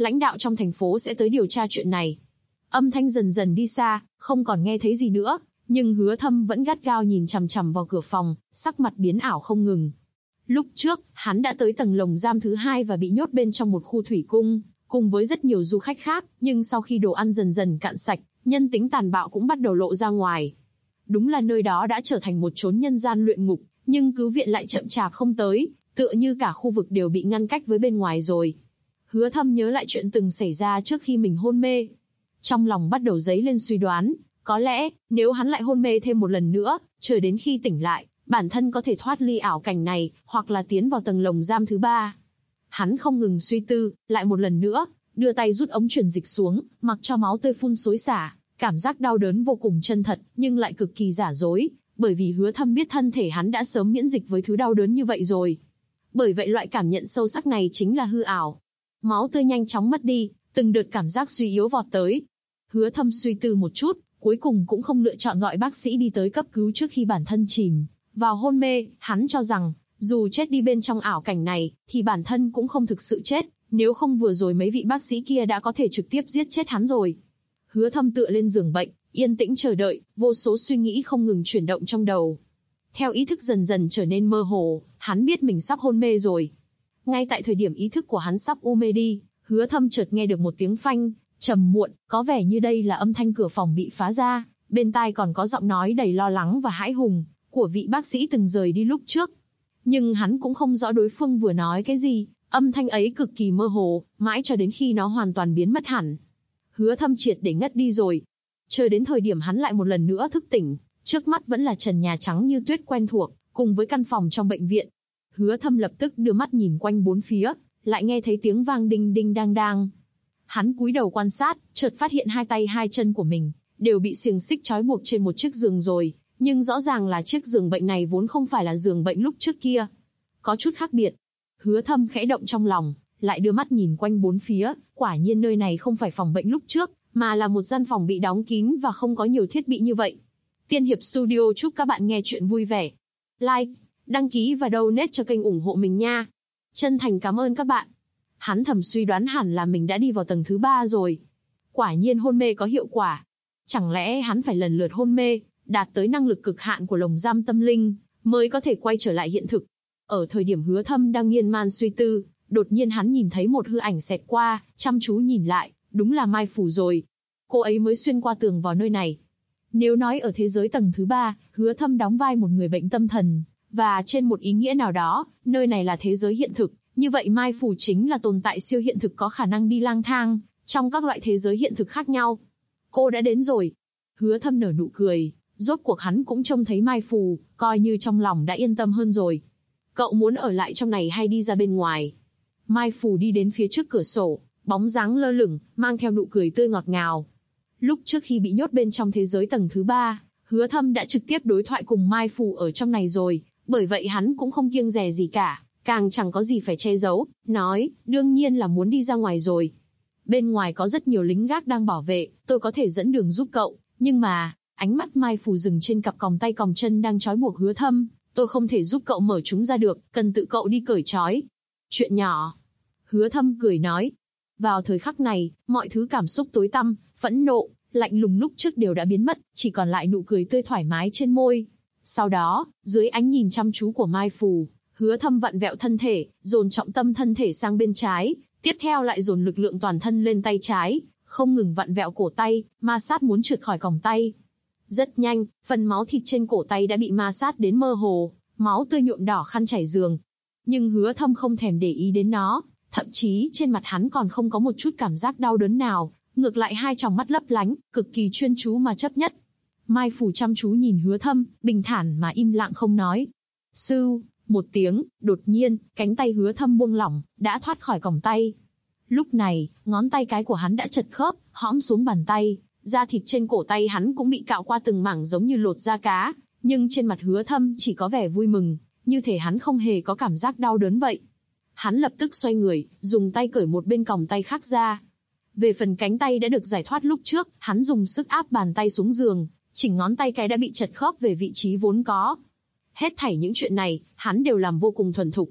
lãnh đạo trong thành phố sẽ tới điều tra chuyện này. Âm thanh dần dần đi xa, không còn nghe thấy gì nữa, nhưng Hứa Thâm vẫn gắt gao nhìn chằm chằm vào cửa phòng, sắc mặt biến ảo không ngừng. Lúc trước, hắn đã tới tầng lồng giam thứ 2 và bị nhốt bên trong một khu thủy cung, cùng với rất nhiều du khách khác, nhưng sau khi đồ ăn dần dần cạn sạch, nhân tính tàn bạo cũng bắt đầu lộ ra ngoài. Đúng là nơi đó đã trở thành một chốn nhân gian luyện ngục, nhưng cứu viện lại chậm chạp không tới, tựa như cả khu vực đều bị ngăn cách với bên ngoài rồi. Hứa Thâm nhớ lại chuyện từng xảy ra trước khi mình hôn mê. Trong lòng bắt đầu dấy lên suy đoán, có lẽ, nếu hắn lại hôn mê thêm một lần nữa, chờ đến khi tỉnh lại, bản thân có thể thoát ly ảo cảnh này, hoặc là tiến vào tầng lồng giam thứ 3. Hắn không ngừng suy tư, lại một lần nữa, đưa tay rút ống truyền dịch xuống, mặc cho máu tươi phun xối xả, cảm giác đau đớn vô cùng chân thật, nhưng lại cực kỳ giả dối, bởi vì Hứa Thâm biết thân thể hắn đã sớm miễn dịch với thứ đau đớn như vậy rồi. Bởi vậy loại cảm nhận sâu sắc này chính là hư ảo. Máu tươi nhanh chóng mất đi, từng đợt cảm giác suy yếu vọt tới. Hứa Thâm suy tư một chút, cuối cùng cũng không lựa chọn gọi bác sĩ đi tới cấp cứu trước khi bản thân chìm vào hôn mê. Hắn cho rằng, dù chết đi bên trong ảo cảnh này, thì bản thân cũng không thực sự chết, nếu không vừa rồi mấy vị bác sĩ kia đã có thể trực tiếp giết chết hắn rồi. Hứa Thâm tựa lên giường bệnh, yên tĩnh chờ đợi, vô số suy nghĩ không ngừng chuyển động trong đầu. Theo ý thức dần dần trở nên mơ hồ, hắn biết mình sắp hôn mê rồi. Ngay tại thời điểm ý thức của hắn sắp u mê đi, Hứa Thâm chợt nghe được một tiếng phanh, trầm muộn, có vẻ như đây là âm thanh cửa phòng bị phá ra, bên tai còn có giọng nói đầy lo lắng và hãi hùng, của vị bác sĩ từng rời đi lúc trước. Nhưng hắn cũng không rõ đối phương vừa nói cái gì, âm thanh ấy cực kỳ mơ hồ, mãi cho đến khi nó hoàn toàn biến mất hẳn. Hứa Thâm triệt để ngất đi rồi. Chờ đến thời điểm hắn lại một lần nữa thức tỉnh, trước mắt vẫn là trần nhà trắng như tuyết quen thuộc, cùng với căn phòng trong bệnh viện. Hứa Thâm lập tức đưa mắt nhìn quanh bốn phía, lại nghe thấy tiếng vang đinh đinh đang đang. Hắn cúi đầu quan sát, chợt phát hiện hai tay hai chân của mình đều bị xiềng xích trói buộc trên một chiếc giường rồi, nhưng rõ ràng là chiếc giường bệnh này vốn không phải là giường bệnh lúc trước kia, có chút khác biệt. Hứa Thâm khẽ động trong lòng, lại đưa mắt nhìn quanh bốn phía, quả nhiên nơi này không phải phòng bệnh lúc trước, mà là một gian phòng bị đóng kín và không có nhiều thiết bị như vậy. Tiên Hiệp Studio chúc các bạn nghe chuyện vui vẻ. Like, đăng ký và donate cho kênh ủng hộ mình nha. Chân thành cảm ơn các bạn. Hắn thầm suy đoán hẳn là mình đã đi vào tầng thứ 3 rồi. Quả nhiên hôn mê có hiệu quả. Chẳng lẽ hắn phải lần lượt hôn mê, đạt tới năng lực cực hạn của lồng giam tâm linh, mới có thể quay trở lại hiện thực. Ở thời điểm Hứa Thâm đang miên man suy tư, đột nhiên hắn nhìn thấy một hư ảnh xẹt qua, chăm chú nhìn lại, đúng là Mai Phủ rồi. Cô ấy mới xuyên qua tường vào nơi này. Nếu nói ở thế giới tầng thứ 3, Hứa Thâm đóng vai một người bệnh tâm thần, và trên một ý nghĩa nào đó, nơi này là thế giới hiện thực, như vậy Mai Phủ chính là tồn tại siêu hiện thực có khả năng đi lang thang trong các loại thế giới hiện thực khác nhau. Cô đã đến rồi. Hứa Thâm nở nụ cười, rốt cuộc hắn cũng trông thấy Mai Phủ, coi như trong lòng đã yên tâm hơn rồi. Cậu muốn ở lại trong này hay đi ra bên ngoài? Mai Phủ đi đến phía trước cửa sổ, bóng dáng lơ lửng, mang theo nụ cười tươi ngọt ngào. Lúc trước khi bị nhốt bên trong thế giới tầng thứ 3, Hứa Thâm đã trực tiếp đối thoại cùng Mai Phủ ở trong này rồi, bởi vậy hắn cũng không kiêng dè gì cả, càng chẳng có gì phải che giấu, nói, đương nhiên là muốn đi ra ngoài rồi. Bên ngoài có rất nhiều lính gác đang bảo vệ, tôi có thể dẫn đường giúp cậu, nhưng mà, ánh mắt Mai Phủ dừng trên cặp còng tay còng chân đang trói buộc Hứa Thâm, tôi không thể giúp cậu mở chúng ra được, cần tự cậu đi cởi trói. Chuyện nhỏ. Hứa Thâm cười nói. Vào thời khắc này, mọi thứ cảm xúc tối tăm, phẫn nộ, lạnh lùng lúc trước đều đã biến mất, chỉ còn lại nụ cười tươi thoải mái trên môi. Sau đó, dưới ánh nhìn chăm chú của Mai Phủ, Hứa Thâm vặn vẹo thân thể, dồn trọng tâm thân thể sang bên trái, tiếp theo lại dồn lực lượng toàn thân lên tay trái, không ngừng vặn vẹo cổ tay, ma sát muốn trượt khỏi còng tay. Rất nhanh, phần máu thịt trên cổ tay đã bị ma sát đến mơ hồ, máu tươi nhuộm đỏ khăn trải giường. Nhưng Hứa Thâm không thèm để ý đến nó, thậm chí trên mặt hắn còn không có một chút cảm giác đau đớn nào, ngược lại hai tròng mắt lấp lánh, cực kỳ chuyên chú mà chấp nhất. Mai Phủ chăm chú nhìn Hứa Thâm, bình thản mà im lặng không nói. Sưu, một tiếng, đột nhiên, cánh tay Hứa Thâm buông lỏng, đã thoát khỏi còng tay. Lúc này, ngón tay cái của hắn đã chật khớp, hõm xuống bàn tay, da thịt trên cổ tay hắn cũng bị cạo qua từng mảng giống như lột da cá, nhưng trên mặt Hứa Thâm chỉ có vẻ vui mừng, như thể hắn không hề có cảm giác đau đớn vậy. Hắn lập tức xoay người, dùng tay cởi một bên còng tay khác ra. Về phần cánh tay đã được giải thoát lúc trước, hắn dùng sức áp bàn tay xuống giường, chỉnh ngón tay cái đã bị chật khớp về vị trí vốn có. Hết thảy những chuyện này, hắn đều làm vô cùng thuần thục.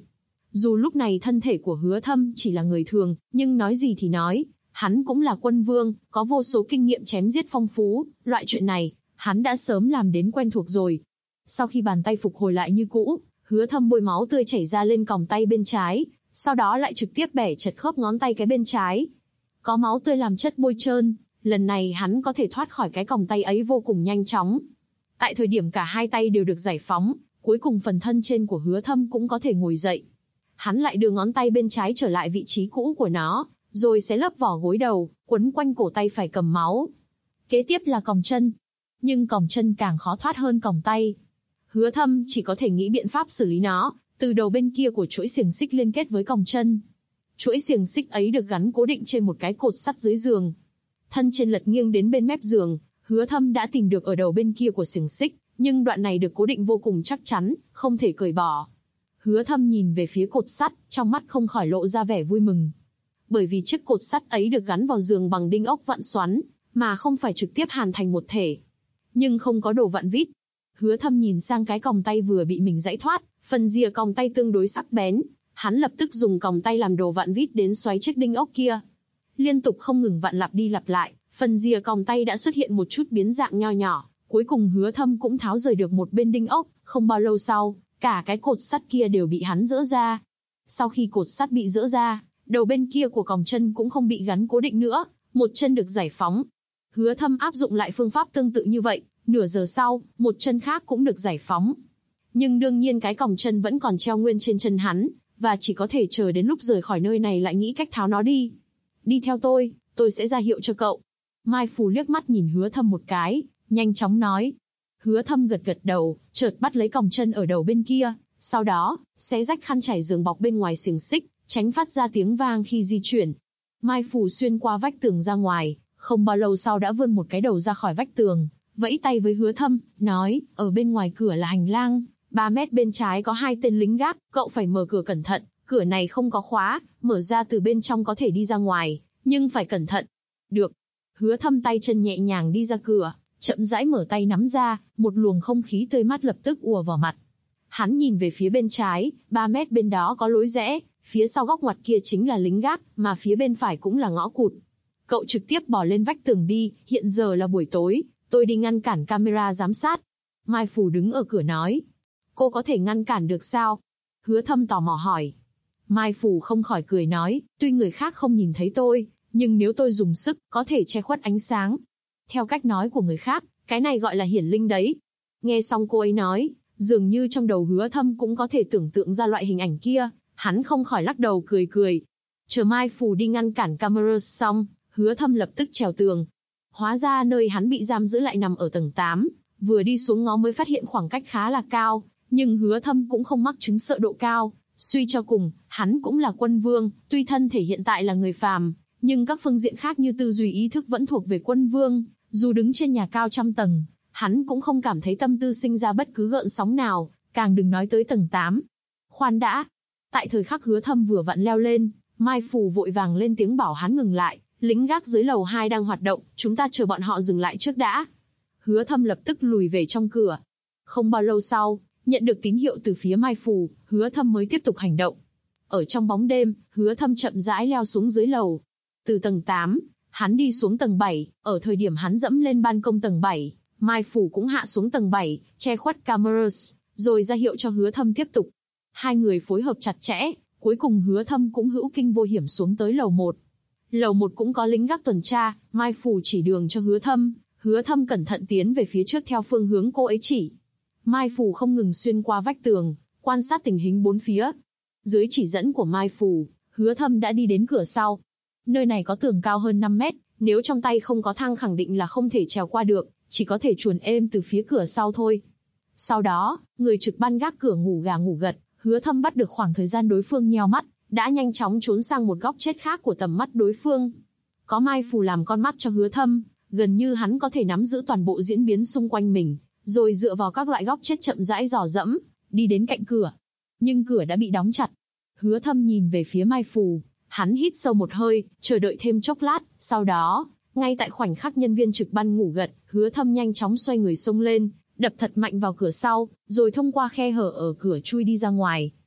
Dù lúc này thân thể của Hứa Thâm chỉ là người thường, nhưng nói gì thì nói, hắn cũng là quân vương, có vô số kinh nghiệm chém giết phong phú, loại chuyện này, hắn đã sớm làm đến quen thuộc rồi. Sau khi bàn tay phục hồi lại như cũ, Hứa Thâm bôi máu tươi chảy ra lên còng tay bên trái, sau đó lại trực tiếp bẻ chật khớp ngón tay cái bên trái. Có máu tươi làm chất bôi trơn, lần này hắn có thể thoát khỏi cái còng tay ấy vô cùng nhanh chóng. Tại thời điểm cả hai tay đều được giải phóng, cuối cùng phần thân trên của Hứa Thâm cũng có thể ngồi dậy. Hắn lại đưa ngón tay bên trái trở lại vị trí cũ của nó, rồi xé lớp vỏ gối đầu, quấn quanh cổ tay phải cầm máu. Kế tiếp là còng chân. Nhưng còng chân càng khó thoát hơn còng tay. Hứa Thâm chỉ có thể nghĩ biện pháp xử lý nó, từ đầu bên kia của chuỗi xiềng xích liên kết với còng chân. Chuỗi xiềng xích ấy được gắn cố định trên một cái cột sắt dưới giường. Thân trên lật nghiêng đến bên mép giường, Hứa Thâm đã tìm được ở đầu bên kia của xiềng xích, nhưng đoạn này được cố định vô cùng chắc chắn, không thể cởi bỏ. Hứa Thâm nhìn về phía cột sắt, trong mắt không khỏi lộ ra vẻ vui mừng. Bởi vì chiếc cột sắt ấy được gắn vào giường bằng đinh ốc vặn xoắn, mà không phải trực tiếp hàn thành một thể. Nhưng không có đồ vặn vít. Hứa Thâm nhìn sang cái còng tay vừa bị mình giãy thoát, phần rìa còng tay tương đối sắc bén, hắn lập tức dùng còng tay làm đồ vặn vít đến xoáy chiếc đinh ốc kia. Liên tục không ngừng vặn lặp đi lặp lại, phần rìa còng tay đã xuất hiện một chút biến dạng nho nhỏ, cuối cùng Hứa Thâm cũng tháo rời được một bên đinh ốc, không bao lâu sau, cả cái cột sắt kia đều bị hắn giỡ ra. Sau khi cột sắt bị giỡ ra, đầu bên kia của còng chân cũng không bị gắn cố định nữa, một chân được giải phóng. Hứa Thâm áp dụng lại phương pháp tương tự như vậy, nửa giờ sau, một chân khác cũng được giải phóng. Nhưng đương nhiên cái còng chân vẫn còn treo nguyên trên chân hắn, và chỉ có thể chờ đến lúc rời khỏi nơi này lại nghĩ cách tháo nó đi. Đi theo tôi sẽ ra hiệu cho cậu. Mai Phù liếc mắt nhìn Hứa Thâm một cái, nhanh chóng nói. Hứa Thâm gật gật đầu, chợt bắt lấy còng chân ở đầu bên kia, sau đó, xé rách khăn trải giường bọc bên ngoài xiềng xích, tránh phát ra tiếng vang khi di chuyển. Mai Phù xuyên qua vách tường ra ngoài, không bao lâu sau đã vươn một cái đầu ra khỏi vách tường, vẫy tay với Hứa Thâm, nói, ở bên ngoài cửa là hành lang, 3 mét bên trái có 2 tên lính gác, cậu phải mở cửa cẩn thận, cửa này không có khóa, mở ra từ bên trong có thể đi ra ngoài, nhưng phải cẩn thận. Được. Hứa Thâm tay chân nhẹ nhàng đi ra cửa, chậm rãi mở tay nắm ra, một luồng không khí tươi mát lập tức ùa vào mặt. Hắn nhìn về phía bên trái, 3 mét bên đó có lối rẽ, phía sau góc ngoặt kia chính là lính gác, mà phía bên phải cũng là ngõ cụt. Cậu trực tiếp bò lên vách tường đi, hiện giờ là buổi tối, tôi đi ngăn cản camera giám sát. Mai Phù đứng ở cửa nói. Cô có thể ngăn cản được sao? Hứa Thâm tò mò hỏi. Mai Phù không khỏi cười nói, tuy người khác không nhìn thấy tôi, nhưng nếu tôi dùng sức, có thể che khuất ánh sáng. Theo cách nói của người khác, cái này gọi là hiển linh đấy. Nghe xong cô ấy nói, dường như trong đầu Hứa Thâm cũng có thể tưởng tượng ra loại hình ảnh kia, hắn không khỏi lắc đầu cười cười. Chờ Mai Phù đi ngăn cản camera xong, Hứa Thâm lập tức trèo tường. Hóa ra nơi hắn bị giam giữ lại nằm ở tầng 8, vừa đi xuống ngõ mới phát hiện khoảng cách khá là cao, nhưng Hứa Thâm cũng không mắc chứng sợ độ cao, suy cho cùng, hắn cũng là quân vương, tuy thân thể hiện tại là người phàm, nhưng các phương diện khác như tư duy ý thức vẫn thuộc về quân vương, dù đứng trên nhà cao trăm tầng, hắn cũng không cảm thấy tâm tư sinh ra bất cứ gợn sóng nào, càng đừng nói tới tầng 8. Khoan đã. Tại thời khắc Hứa Thâm vừa vặn leo lên, Mai Phù vội vàng lên tiếng bảo hắn ngừng lại, lính gác dưới lầu 2 đang hoạt động, chúng ta chờ bọn họ dừng lại trước đã. Hứa Thâm lập tức lùi về trong cửa. Không bao lâu sau, nhận được tín hiệu từ phía Mai Phù, Hứa Thâm mới tiếp tục hành động. Ở trong bóng đêm, Hứa Thâm chậm rãi leo xuống dưới lầu. Từ tầng 8, hắn đi xuống tầng 7, ở thời điểm hắn dẫm lên ban công tầng 7, Mai Phù cũng hạ xuống tầng 7, che khuất cameras, rồi ra hiệu cho Hứa Thâm tiếp tục. Hai người phối hợp chặt chẽ, cuối cùng Hứa Thâm cũng hữu kinh vô hiểm xuống tới lầu 1. Lầu 1 cũng có lính gác tuần tra, Mai Phù chỉ đường cho Hứa Thâm cẩn thận tiến về phía trước theo phương hướng cô ấy chỉ. Mai Phù không ngừng xuyên qua vách tường, quan sát tình hình bốn phía. Dưới chỉ dẫn của Mai Phù, Hứa Thâm đã đi đến cửa sau. Nơi này có tường cao hơn 5 mét, nếu trong tay không có thang khẳng định là không thể trèo qua được, chỉ có thể chuồn êm từ phía cửa sau thôi. Sau đó, người trực ban gác cửa ngủ gà ngủ gật, Hứa Thâm bắt được khoảng thời gian đối phương nheo mắt, đã nhanh chóng trốn sang một góc chết khác của tầm mắt đối phương. Có Mai Phù làm con mắt cho Hứa Thâm, gần như hắn có thể nắm giữ toàn bộ diễn biến xung quanh mình, rồi dựa vào các loại góc chết chậm rãi dò dẫm, đi đến cạnh cửa. Nhưng cửa đã bị đóng chặt. Hứa Thâm nhìn về phía Mai Phù, hắn hít sâu một hơi, chờ đợi thêm chốc lát, sau đó, ngay tại khoảnh khắc nhân viên trực ban ngủ gật, Hứa Thâm nhanh chóng xoay người xông lên, đập thật mạnh vào cửa sau, rồi thông qua khe hở ở cửa chui đi ra ngoài.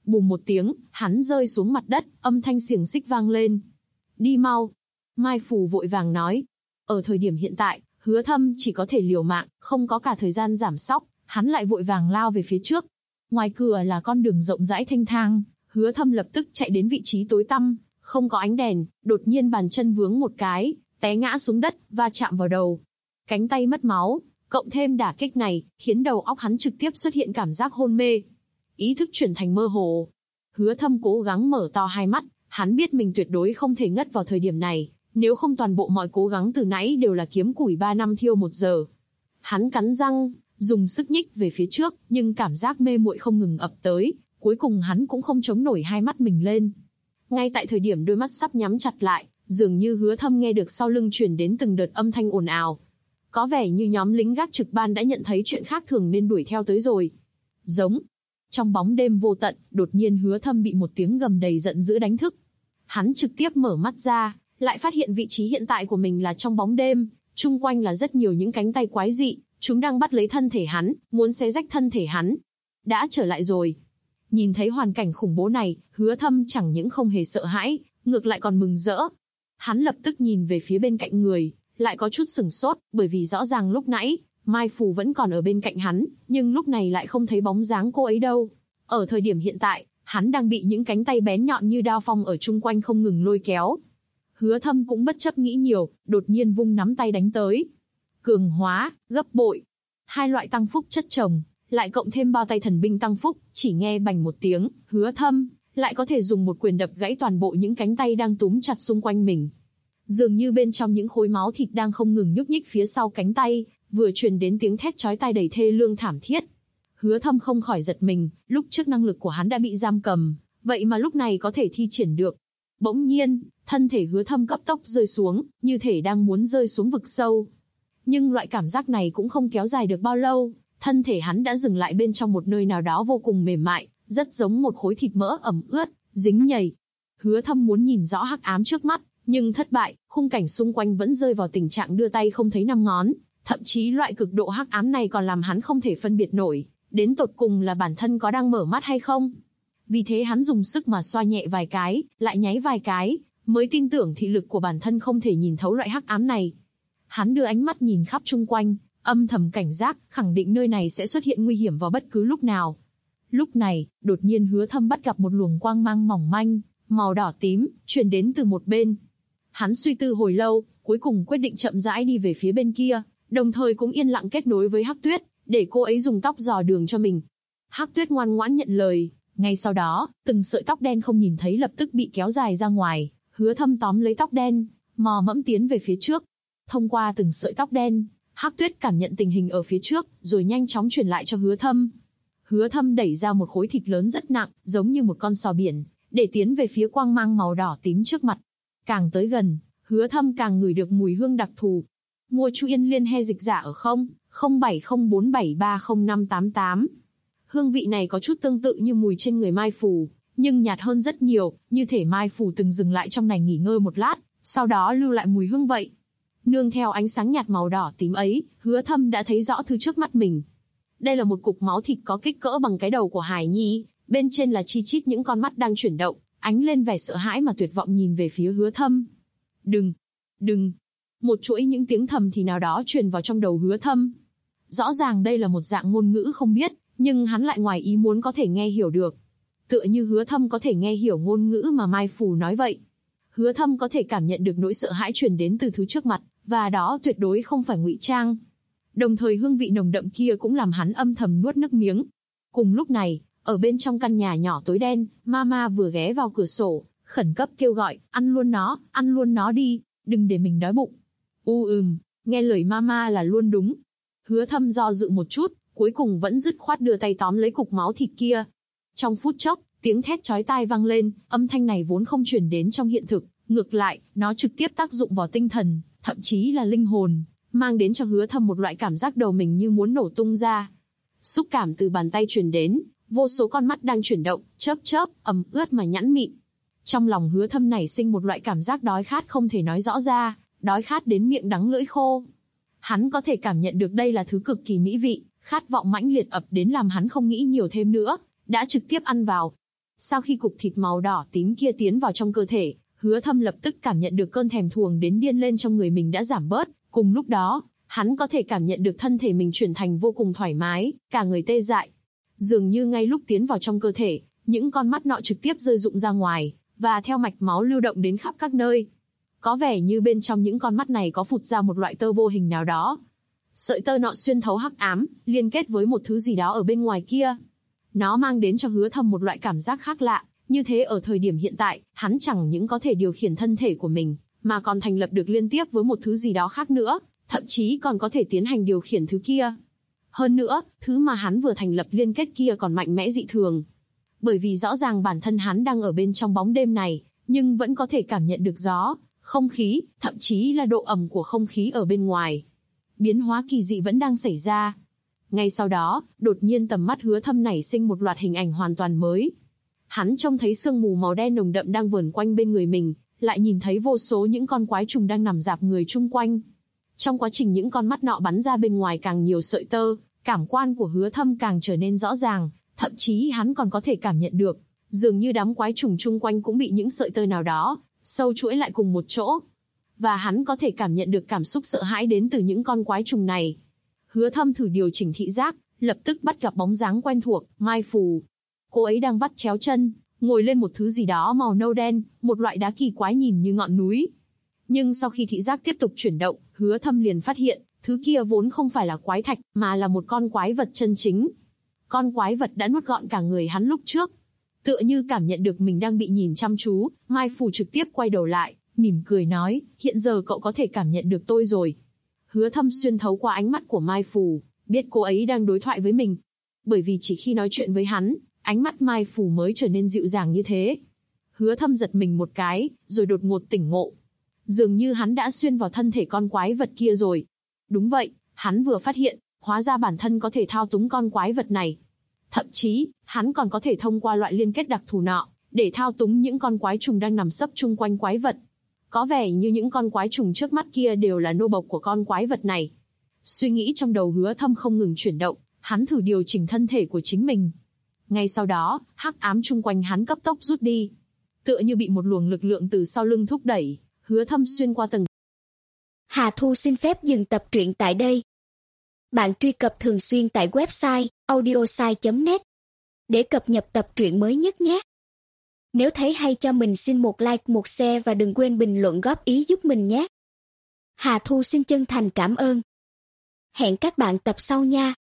Bùm một tiếng, hắn rơi xuống mặt đất, âm thanh xiềng xích vang lên. Đi mau. Mai Phù vội vàng nói. Ở thời điểm hiện tại, Hứa Thâm chỉ có thể liều mạng, không có cả thời gian giảm sóc, hắn lại vội vàng lao về phía trước. Ngoài cửa là con đường rộng rãi thênh thang, Hứa Thâm lập tức chạy đến vị trí tối tăm, không có ánh đèn, đột nhiên bàn chân vướng một cái, té ngã xuống đất, va chạm vào đầu. Cánh tay mất máu, cộng thêm đả kích này, khiến đầu óc hắn trực tiếp xuất hiện cảm giác hôn mê. Ý thức chuyển thành mơ hồ. Hứa Thâm cố gắng mở to hai mắt, hắn biết mình tuyệt đối không thể ngất vào thời điểm này, nếu không toàn bộ mọi cố gắng từ nãy đều là kiếm củi 3 năm thiêu 1 giờ. Hắn cắn răng, dùng sức nhích về phía trước, nhưng cảm giác mê muội không ngừng ập tới, cuối cùng hắn cũng không chống nổi hai mắt mình lên. Ngay tại thời điểm đôi mắt sắp nhắm chặt lại, dường như Hứa Thâm nghe được sau lưng truyền đến từng đợt âm thanh ồn ào. Có vẻ như nhóm lính gác trực ban đã nhận thấy chuyện khác thường nên đuổi theo tới rồi. Giống. Trong bóng đêm vô tận, đột nhiên Hứa Thâm bị một tiếng gầm đầy giận dữ đánh thức. Hắn trực tiếp mở mắt ra, lại phát hiện vị trí hiện tại của mình là trong bóng đêm, chung quanh là rất nhiều những cánh tay quái dị, chúng đang bắt lấy thân thể hắn, muốn xé rách thân thể hắn. Đã trở lại rồi. Nhìn thấy hoàn cảnh khủng bố này, Hứa Thâm chẳng những không hề sợ hãi, ngược lại còn mừng rỡ. Hắn lập tức nhìn về phía bên cạnh người, lại có chút sửng sốt, bởi vì rõ ràng lúc nãy, Mai Phù vẫn còn ở bên cạnh hắn, nhưng lúc này lại không thấy bóng dáng cô ấy đâu. Ở thời điểm hiện tại, hắn đang bị những cánh tay bén nhọn như đao phong ở chung quanh không ngừng lôi kéo. Hứa Thâm cũng bất chấp nghĩ nhiều, đột nhiên vung nắm tay đánh tới. Cường hóa, gấp bội. Hai loại tăng phúc chất chồng, lại cộng thêm bao tay thần binh tăng phúc, chỉ nghe bành một tiếng, Hứa Thâm lại có thể dùng một quyền đập gãy toàn bộ những cánh tay đang túm chặt xung quanh mình. Dường như bên trong những khối máu thịt đang không ngừng nhúc nhích phía sau cánh tay, vừa truyền đến tiếng thét chói tai đầy thê lương thảm thiết. Hứa Thâm không khỏi giật mình, lúc trước năng lực của hắn đã bị giam cầm, vậy mà lúc này có thể thi triển được. Bỗng nhiên, thân thể Hứa Thâm cấp tốc rơi xuống, như thể đang muốn rơi xuống vực sâu. Nhưng loại cảm giác này cũng không kéo dài được bao lâu, thân thể hắn đã dừng lại bên trong một nơi nào đó vô cùng mềm mại, rất giống một khối thịt mỡ ẩm ướt, dính nhầy. Hứa Thâm muốn nhìn rõ hắc ám trước mắt, nhưng thất bại, khung cảnh xung quanh vẫn rơi vào tình trạng đưa tay không thấy năm ngón, thậm chí loại cực độ hắc ám này còn làm hắn không thể phân biệt nổi, đến tột cùng là bản thân có đang mở mắt hay không. Vì thế hắn dùng sức mà xoa nhẹ vài cái, lại nháy vài cái, mới tin tưởng thị lực của bản thân không thể nhìn thấu loại hắc ám này. Hắn đưa ánh mắt nhìn khắp chung quanh, âm thầm cảnh giác, khẳng định nơi này sẽ xuất hiện nguy hiểm vào bất cứ lúc nào. Lúc này, đột nhiên Hứa Thâm bắt gặp một luồng quang mang mỏng manh, màu đỏ tím, truyền đến từ một bên. Hắn suy tư hồi lâu, cuối cùng quyết định chậm rãi đi về phía bên kia, đồng thời cũng yên lặng kết nối với Hắc Tuyết, để cô ấy dùng tóc dò đường cho mình. Hắc Tuyết ngoan ngoãn nhận lời, ngay sau đó, từng sợi tóc đen không nhìn thấy lập tức bị kéo dài ra ngoài, Hứa Thâm tóm lấy tóc đen, mò mẫm tiến về phía trước. Thông qua từng sợi tóc đen, Hắc Tuyết cảm nhận tình hình ở phía trước, rồi nhanh chóng truyền lại cho Hứa Thâm. Hứa Thâm đẩy ra một khối thịt lớn rất nặng, giống như một con sò biển, để tiến về phía quang mang màu đỏ tím trước mặt. Càng tới gần, Hứa Thâm càng ngửi được mùi hương đặc thù. Mua Chu Yên Liên he dịch giả ở 0704730588. Hương vị này có chút tương tự như mùi trên người Mai Phù, nhưng nhạt hơn rất nhiều, như thể Mai Phù từng dừng lại trong này nghỉ ngơi một lát, sau đó lưu lại mùi hương vậy. Nương theo ánh sáng nhạt màu đỏ tím ấy, Hứa Thâm đã thấy rõ thứ trước mắt mình. Đây là một cục máu thịt có kích cỡ bằng cái đầu của Hải Nhi, bên trên là chi chít những con mắt đang chuyển động, ánh lên vẻ sợ hãi mà tuyệt vọng nhìn về phía Hứa Thâm. Đừng! Đừng! Một chuỗi những tiếng thầm thì nào đó truyền vào trong đầu Hứa Thâm. Rõ ràng đây là một dạng ngôn ngữ không biết, nhưng hắn lại ngoài ý muốn có thể nghe hiểu được. Tựa như Hứa Thâm có thể nghe hiểu ngôn ngữ mà Mai Phù nói vậy. Hứa Thâm có thể cảm nhận được nỗi sợ hãi truyền đến từ thứ trước mặt, và đó tuyệt đối không phải ngụy trang. Đồng thời hương vị nồng đậm kia cũng làm hắn âm thầm nuốt nước miếng. Cùng lúc này, ở bên trong căn nhà nhỏ tối đen, Mama vừa ghé vào cửa sổ, khẩn cấp kêu gọi, ăn luôn nó đi, đừng để mình đói bụng. Nghe lời Mama là luôn đúng. Hứa Thâm do dự một chút, cuối cùng vẫn dứt khoát đưa tay tóm lấy cục máu thịt kia. Trong phút chốc, tiếng thét chói tai vang lên, âm thanh này vốn không truyền đến trong hiện thực, ngược lại, nó trực tiếp tác dụng vào tinh thần, thậm chí là linh hồn, mang đến cho Hứa Thâm một loại cảm giác đầu mình như muốn nổ tung ra. Xúc cảm từ bàn tay truyền đến, vô số con mắt đang chuyển động, chớp chớp, ẩm ướt mà nhẵn mịn. Trong lòng Hứa Thâm nảy sinh một loại cảm giác đói khát không thể nói rõ ra, đói khát đến miệng đắng lưỡi khô. Hắn có thể cảm nhận được đây là thứ cực kỳ mỹ vị, khát vọng mãnh liệt ập đến làm hắn không nghĩ nhiều thêm nữa, đã trực tiếp ăn vào. Sau khi cục thịt màu đỏ tím kia tiến vào trong cơ thể, Hứa Thâm lập tức cảm nhận được cơn thèm thuồng đến điên lên trong người mình đã giảm bớt. Cùng lúc đó, hắn có thể cảm nhận được thân thể mình chuyển thành vô cùng thoải mái, cả người tê dại. Dường như ngay lúc tiến vào trong cơ thể, những con mắt nọ trực tiếp rơi rụng ra ngoài, và theo mạch máu lưu động đến khắp các nơi. Có vẻ như bên trong những con mắt này có phụt ra một loại tơ vô hình nào đó. Sợi tơ nọ xuyên thấu hắc ám, liên kết với một thứ gì đó ở bên ngoài kia. Nó mang đến cho Hứa Thâm một loại cảm giác khác lạ, như thế ở thời điểm hiện tại, hắn chẳng những có thể điều khiển thân thể của mình, mà còn thành lập được liên tiếp với một thứ gì đó khác nữa, thậm chí còn có thể tiến hành điều khiển thứ kia. Hơn nữa, thứ mà hắn vừa thành lập liên kết kia còn mạnh mẽ dị thường. Bởi vì rõ ràng bản thân hắn đang ở bên trong bóng đêm này, nhưng vẫn có thể cảm nhận được gió, không khí, thậm chí là độ ẩm của không khí ở bên ngoài. Biến hóa kỳ dị vẫn đang xảy ra. Ngay sau đó, đột nhiên tầm mắt Hứa Thâm nảy sinh một loạt hình ảnh hoàn toàn mới. Hắn trông thấy sương mù màu đen nồng đậm đang vờn quanh bên người mình, lại nhìn thấy vô số những con quái trùng đang nằm rạp người chung quanh. Trong quá trình những con mắt nọ bắn ra bên ngoài càng nhiều sợi tơ, cảm quan của Hứa Thâm càng trở nên rõ ràng, thậm chí hắn còn có thể cảm nhận được, dường như đám quái trùng chung quanh cũng bị những sợi tơ nào đó sâu chuỗi lại cùng một chỗ. Và hắn có thể cảm nhận được cảm xúc sợ hãi đến từ những con quái trùng này. Hứa Thâm thử điều chỉnh thị giác, lập tức bắt gặp bóng dáng quen thuộc, Mai Phù. Cô ấy đang vắt chéo chân, ngồi lên một thứ gì đó màu nâu đen, một loại đá kỳ quái nhìn như ngọn núi. Nhưng sau khi thị giác tiếp tục chuyển động, Hứa Thâm liền phát hiện, thứ kia vốn không phải là quái thạch, mà là một con quái vật chân chính. Con quái vật đã nuốt gọn cả người hắn lúc trước. Tựa như cảm nhận được mình đang bị nhìn chăm chú, Mai Phù trực tiếp quay đầu lại, mỉm cười nói, hiện giờ cậu có thể cảm nhận được tôi rồi. Hứa Thâm xuyên thấu qua ánh mắt của Mai Phù, biết cô ấy đang đối thoại với mình. Bởi vì chỉ khi nói chuyện với hắn, ánh mắt Mai Phù mới trở nên dịu dàng như thế. Hứa Thâm giật mình một cái, rồi đột ngột tỉnh ngộ. Dường như hắn đã xuyên vào thân thể con quái vật kia rồi. Đúng vậy, hắn vừa phát hiện, hóa ra bản thân có thể thao túng con quái vật này. Thậm chí, hắn còn có thể thông qua loại liên kết đặc thù nọ, để thao túng những con quái trùng đang nằm sấp chung quanh quái vật. Có vẻ như những con quái trùng trước mắt kia đều là nô bộc của con quái vật này. Suy nghĩ trong đầu Hứa Thâm không ngừng chuyển động, hắn thử điều chỉnh thân thể của chính mình. Ngay sau đó, hắc ám chung quanh hắn cấp tốc rút đi. Tựa như bị một luồng lực lượng từ sau lưng thúc đẩy, Hứa Thâm xuyên qua từng.
Hà Thu xin phép dừng tập truyện tại đây. Bạn truy cập thường xuyên tại website audiosai.net để cập nhật tập truyện mới nhất nhé. Nếu thấy hay cho mình xin một like, một share và đừng quên bình luận góp ý giúp mình nhé. Hà Thu xin chân thành cảm ơn. Hẹn các bạn tập sau nha.